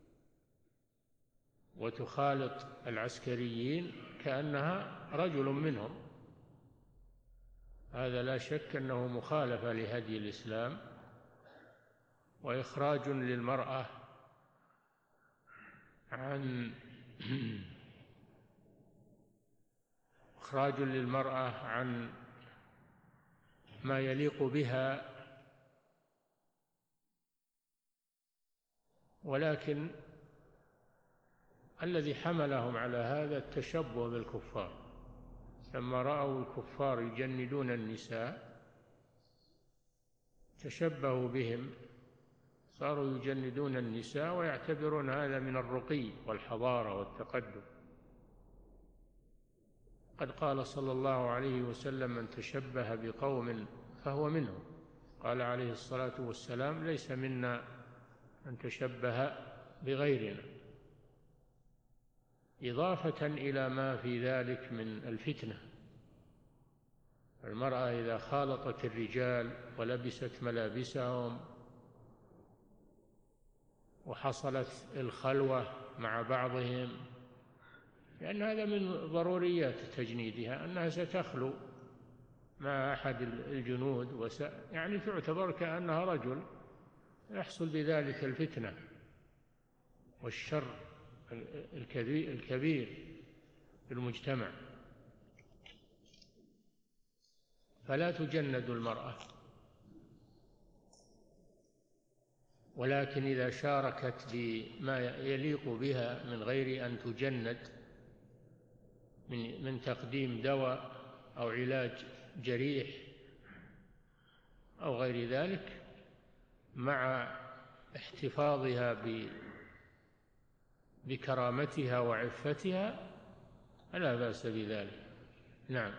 وتخالط العسكريين كأنها رجل منهم. هذا لا شك أنه مخالفة لهدي الإسلام وإخراج للمرأة عن إخراج للمرأة عن ما يليق بها. ولكن الذي حملهم على هذا التشبه بالكفار، لما رأوا الكفار يجندون النساء تشبهوا بهم صاروا يجندون النساء ويعتبرون هذا من الرقي والحضارة والتقدم. قد قال صلى الله عليه وسلم: من تشبه بقوم فهو منهم. قال عليه الصلاة والسلام: ليس منا من تشبه بغيرنا، إضافة إلى ما في ذلك من الفتنة. المرأة إذا خالطت الرجال ولبست ملابسهم وحصلت الخلوة مع بعضهم، لأن هذا من ضروريات تجنيدها، أنها ستخلو مع أحد الجنود وس... يعني تعتبر كأنها رجل، يحصل بذلك الفتنة والشر الكبير في المجتمع. فلا تجند المرأة، ولكن إذا شاركت بما يليق بها من غير أن تجند من من تقديم دواء أو علاج جريح أو غير ذلك، مع احتفاظها بكرامتها وعفتها، فلا بأس بذلك. نعم.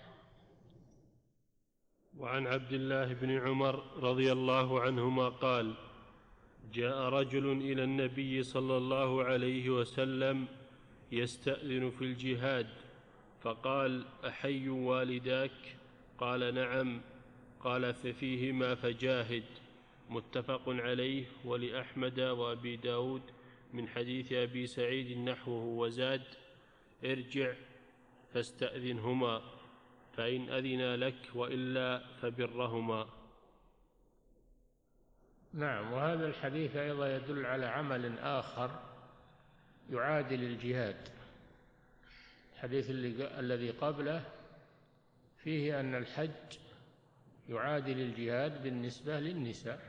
وعن عبد الله بن عمر رضي الله عنهما قال: جاء رجل إلى النبي صلى الله عليه وسلم يستأذن في الجهاد، فقال: أحي والداك؟ قال: نعم. قال: ففيهما فجاهد. متفق عليه، ولأحمد وأبي داود من حديث أبي سعيد نحوه، وزاد: ارجع فاستأذنهما، فإن أذن لك، وإلا فبرهما. نعم. وهذا الحديث أيضا يدل على عمل آخر يعادل الجهاد. الحديث الذي قبله فيه أن الحج يعادل الجهاد بالنسبة للنساء،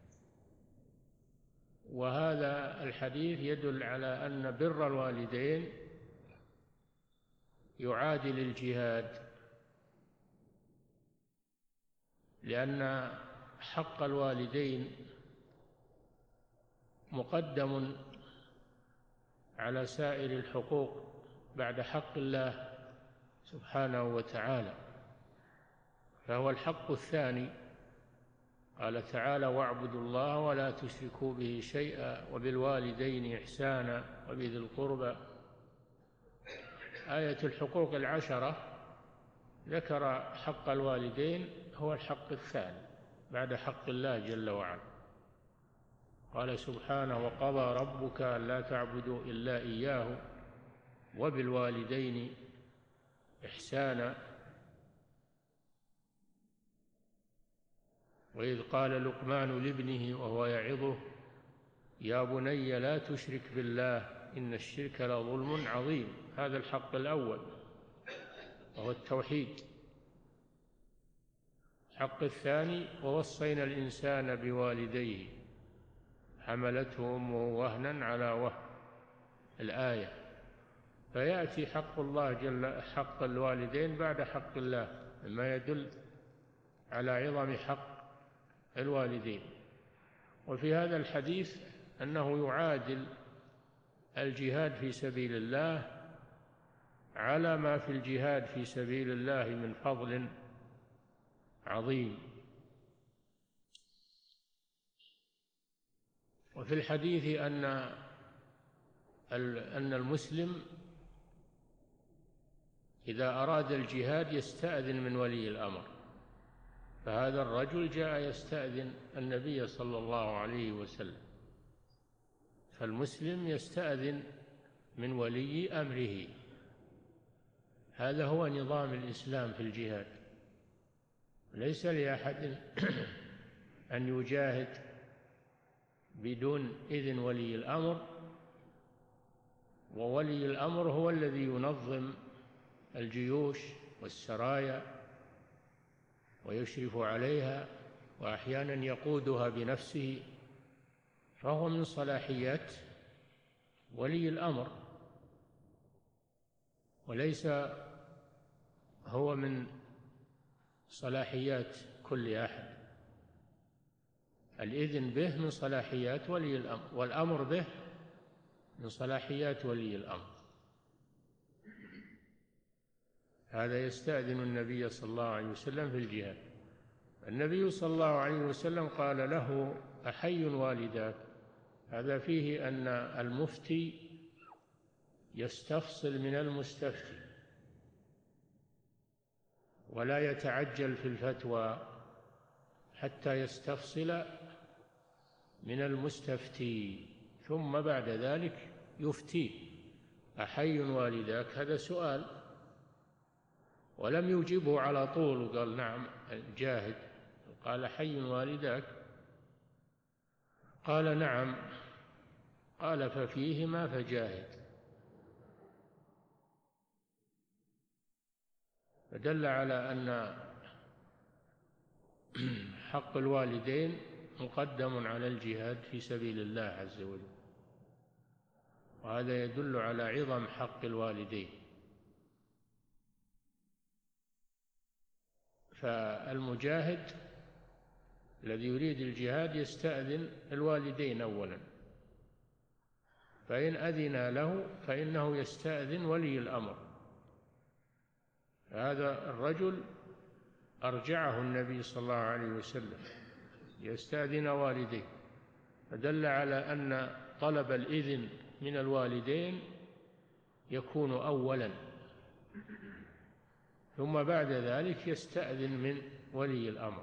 وهذا الحديث يدل على أن بر الوالدين يعادل الجهاد، لأن حق الوالدين مقدم على سائر الحقوق بعد حق الله سبحانه وتعالى، فهو الحق الثاني. قال تعالى: واعبدوا الله ولا تشركوا به شيئا وبالوالدين إحسانا وبذي القربى. آية الحقوق العشرة ذكر حق الوالدين هو الحق الثاني بعد حق الله جل وعلا. قال سبحانه: وقضى ربك ألا تعبدوا إلا إياه وبالوالدين إحسانا. وإذ قال لقمان لابنه وهو يعظه: يا بني لا تشرك بالله إن الشرك لظلم عظيم. هذا الحق الأول وهو التوحيد. الحق الثاني: ووصينا الإنسان بوالديه حملته أمه وهنا على وهن، الآية. فيأتي حق الله جل حق الوالدين بعد حق الله، مما يدل على عظم حق الوالدين. وفي هذا الحديث أنه يعادل الجهاد في سبيل الله على ما في الجهاد في سبيل الله من فضل عظيم. وفي الحديث أن أن المسلم إذا أراد الجهاد يستأذن من ولي الأمر، فهذا الرجل جاء يستأذن النبي صلى الله عليه وسلم. فالمسلم يستأذن من ولي أمره. هذا هو نظام الإسلام في الجهاد. ليس لأحد أن يجاهد بدون إذن ولي الأمر، وولي الأمر هو الذي ينظم الجيوش والسرايا ويشرف عليها، وأحيانا يقودها بنفسه، فهو من صلاحيات ولي الأمر، وليس هو من صلاحيات كل أحد. الإذن به من صلاحيات ولي الأمر، والأمر به من صلاحيات ولي الأمر. هذا يستأذن النبي صلى الله عليه وسلم في الجهاد. النبي صلى الله عليه وسلم قال له: أحي والداك؟ هذا فيه أن المفتي يستفصل من المستفتي ولا يتعجل في الفتوى حتى يستفصل من المستفتي، ثم بعد ذلك يفتيه. أحي والداك؟ هذا سؤال، ولم يجيبه على طول وقال نعم جاهد، قال حي والداك؟ قال نعم. قال: ففيهما فجاهد. فدل على أن حق الوالدين مقدم على الجهاد في سبيل الله عز وجل، وهذا يدل على عظم حق الوالدين. فالمجاهد الذي يريد الجهاد يستأذن الوالدين أولا، فإن أذن له فإنه يستأذن ولي الأمر. هذا الرجل أرجعه النبي صلى الله عليه وسلم يستأذن والديه، فدل على أن طلب الإذن من الوالدين يكون أولا، ثم بعد ذلك يستأذن من ولي الأمر.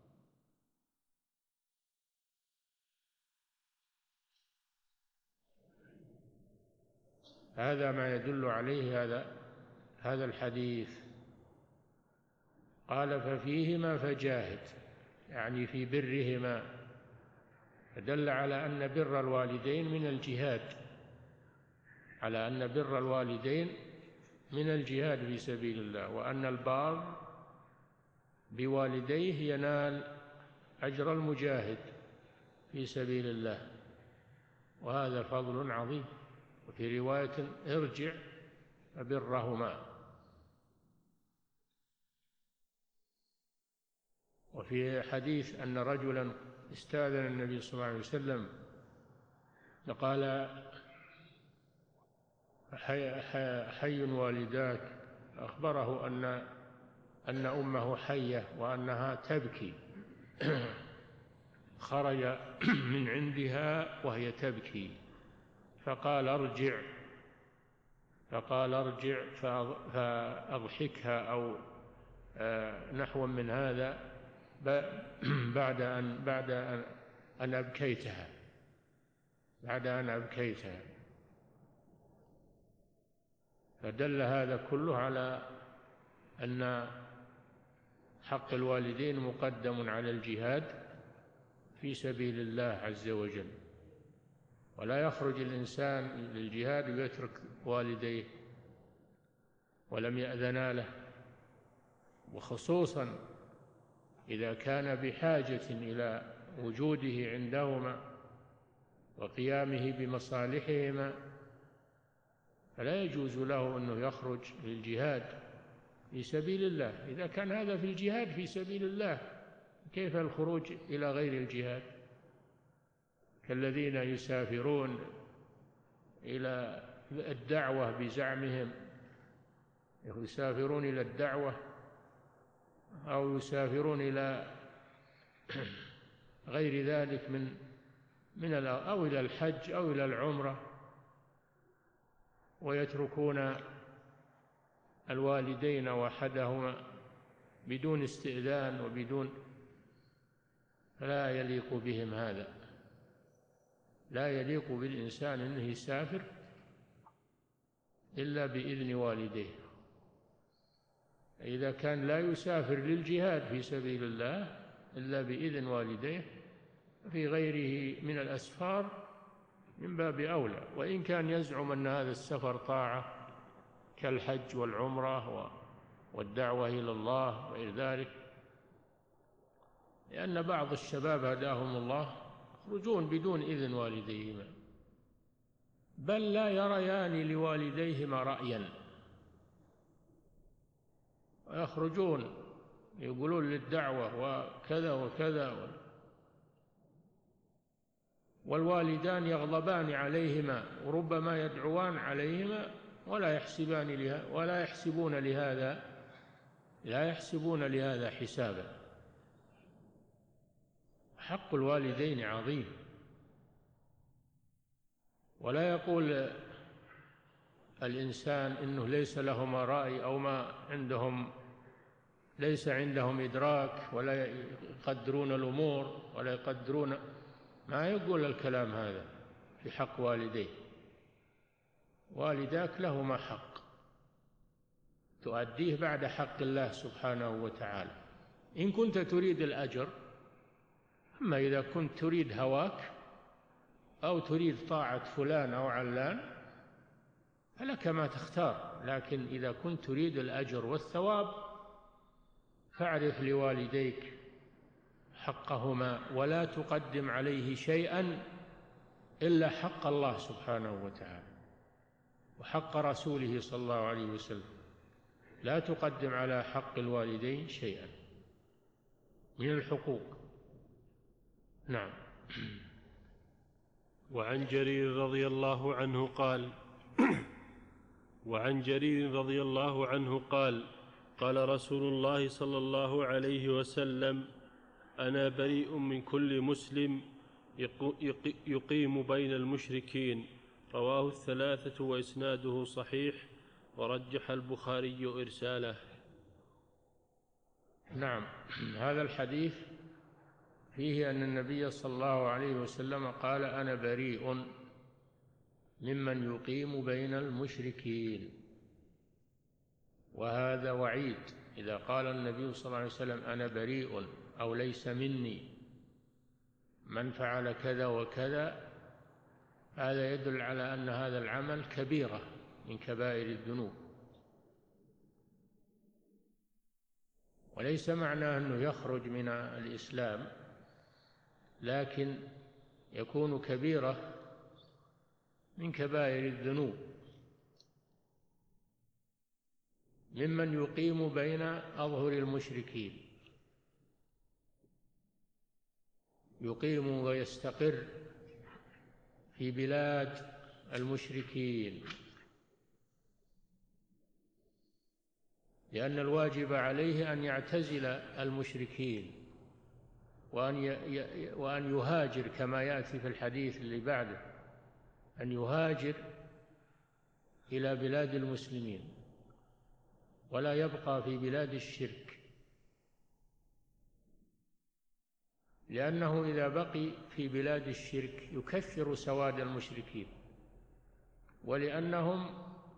هذا ما يدل عليه هذا هذا الحديث. قال: ففيهما فجاهد، يعني في برهما، فدل على أن بر الوالدين من الجهاد، على أن بر الوالدين من الجهاد في سبيل الله، وأن البار بوالديه ينال أجر المجاهد في سبيل الله، وهذا فضل عظيم. وفي رواية: ارجع فبرهما. وفي حديث أن رجلا استأذن النبي صلى الله عليه وسلم فقال: حي, حي والداك، أخبره أن أن أمه حية وأنها تبكي، خرج من عندها وهي تبكي، فقال: ارجع فقال ارجع فأضحكها أو نحو من هذا بعد أن بعد أن أبكيتها بعد أن أبكيتها فدل هذا كله على أن حق الوالدين مقدم على الجهاد في سبيل الله عز وجل، ولا يخرج الإنسان للجهاد ويترك والديه ولم يأذنا له، وخصوصا إذا كان بحاجة إلى وجوده عندهما وقيامه بمصالحهما، فلا يجوز له أنه يخرج للجهاد في سبيل الله. إذا كان هذا في الجهاد في سبيل الله، كيف الخروج إلى غير الجهاد؟ كالذين يسافرون إلى الدعوة بزعمهم، يسافرون إلى الدعوة أو يسافرون إلى غير ذلك من من أو إلى الحج أو إلى العمرة، ويتركون الوالدين وحدهما بدون استئذان وبدون، فلا يليق بهم هذا. لا يليق بالإنسان أنه يسافر إلا بإذن والديه. إذا كان لا يسافر للجهاد في سبيل الله إلا بإذن والديه، في غيره من الأسفار من باب أولى، وإن كان يزعم أن هذا السفر طاعة كالحج والعمرة والدعوة إلى الله وغير ذلك، لأن بعض الشباب هداهم الله يخرجون بدون إذن والديهما، بل لا يريان لوالديهما رأيا، ويخرجون يقولون للدعوة وكذا وكذا، والوالدان يغضبان عليهما وربما يدعوان عليهما ولا يحسبان لها ولا يحسبون لهذا لا يحسبون لهذا حسابا. حق الوالدين عظيم، ولا يقول الإنسان إنه ليس لهما رأي أو ما عندهم ليس عندهم إدراك ولا يقدرون الأمور ولا يقدرون، ما يقول الكلام هذا في حق والديه. والداك لهما حق تؤديه بعد حق الله سبحانه وتعالى إن كنت تريد الأجر. أما إذا كنت تريد هواك أو تريد طاعة فلان أو علان فلك ما تختار، لكن إذا كنت تريد الأجر والثواب فاعرف لوالديك حقهما ولا تقدم عليه شيئا إلا حق الله سبحانه وتعالى وحق رسوله صلى الله عليه وسلم. لا تقدم على حق الوالدين شيئا من الحقوق. نعم. وعن جرير رضي الله عنه قال وعن جرير رضي الله عنه قال قال رسول الله صلى الله عليه وسلم: أنا بريء من كل مسلم يقيم بين المشركين. رواه الثلاثة وإسناده صحيح، ورجح البخاري إرساله. نعم. هذا الحديث فيه أن النبي صلى الله عليه وسلم قال: أنا بريء ممن يقيم بين المشركين. وهذا وعيد، إذا قال النبي صلى الله عليه وسلم أنا بريء أو ليس مني من فعل كذا وكذا، هذا يدل على أن هذا العمل كبيرة من كبائر الذنوب، وليس معناه أنه يخرج من الإسلام، لكن يكون كبيرة من كبائر الذنوب ممن يقيم بين أظهر المشركين، يقيم ويستقر في بلاد المشركين، لأن الواجب عليه أن يعتزل المشركين وأن وأن يهاجر كما يأتي في الحديث اللي بعده، أن يهاجر إلى بلاد المسلمين ولا يبقى في بلاد الشرك، لأنه إذا بقي في بلاد الشرك يكثر سواد المشركين، ولأنهم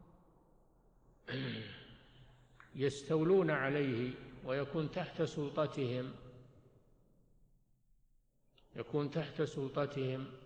يستولون عليه ويكون تحت سلطتهم يكون تحت سلطتهم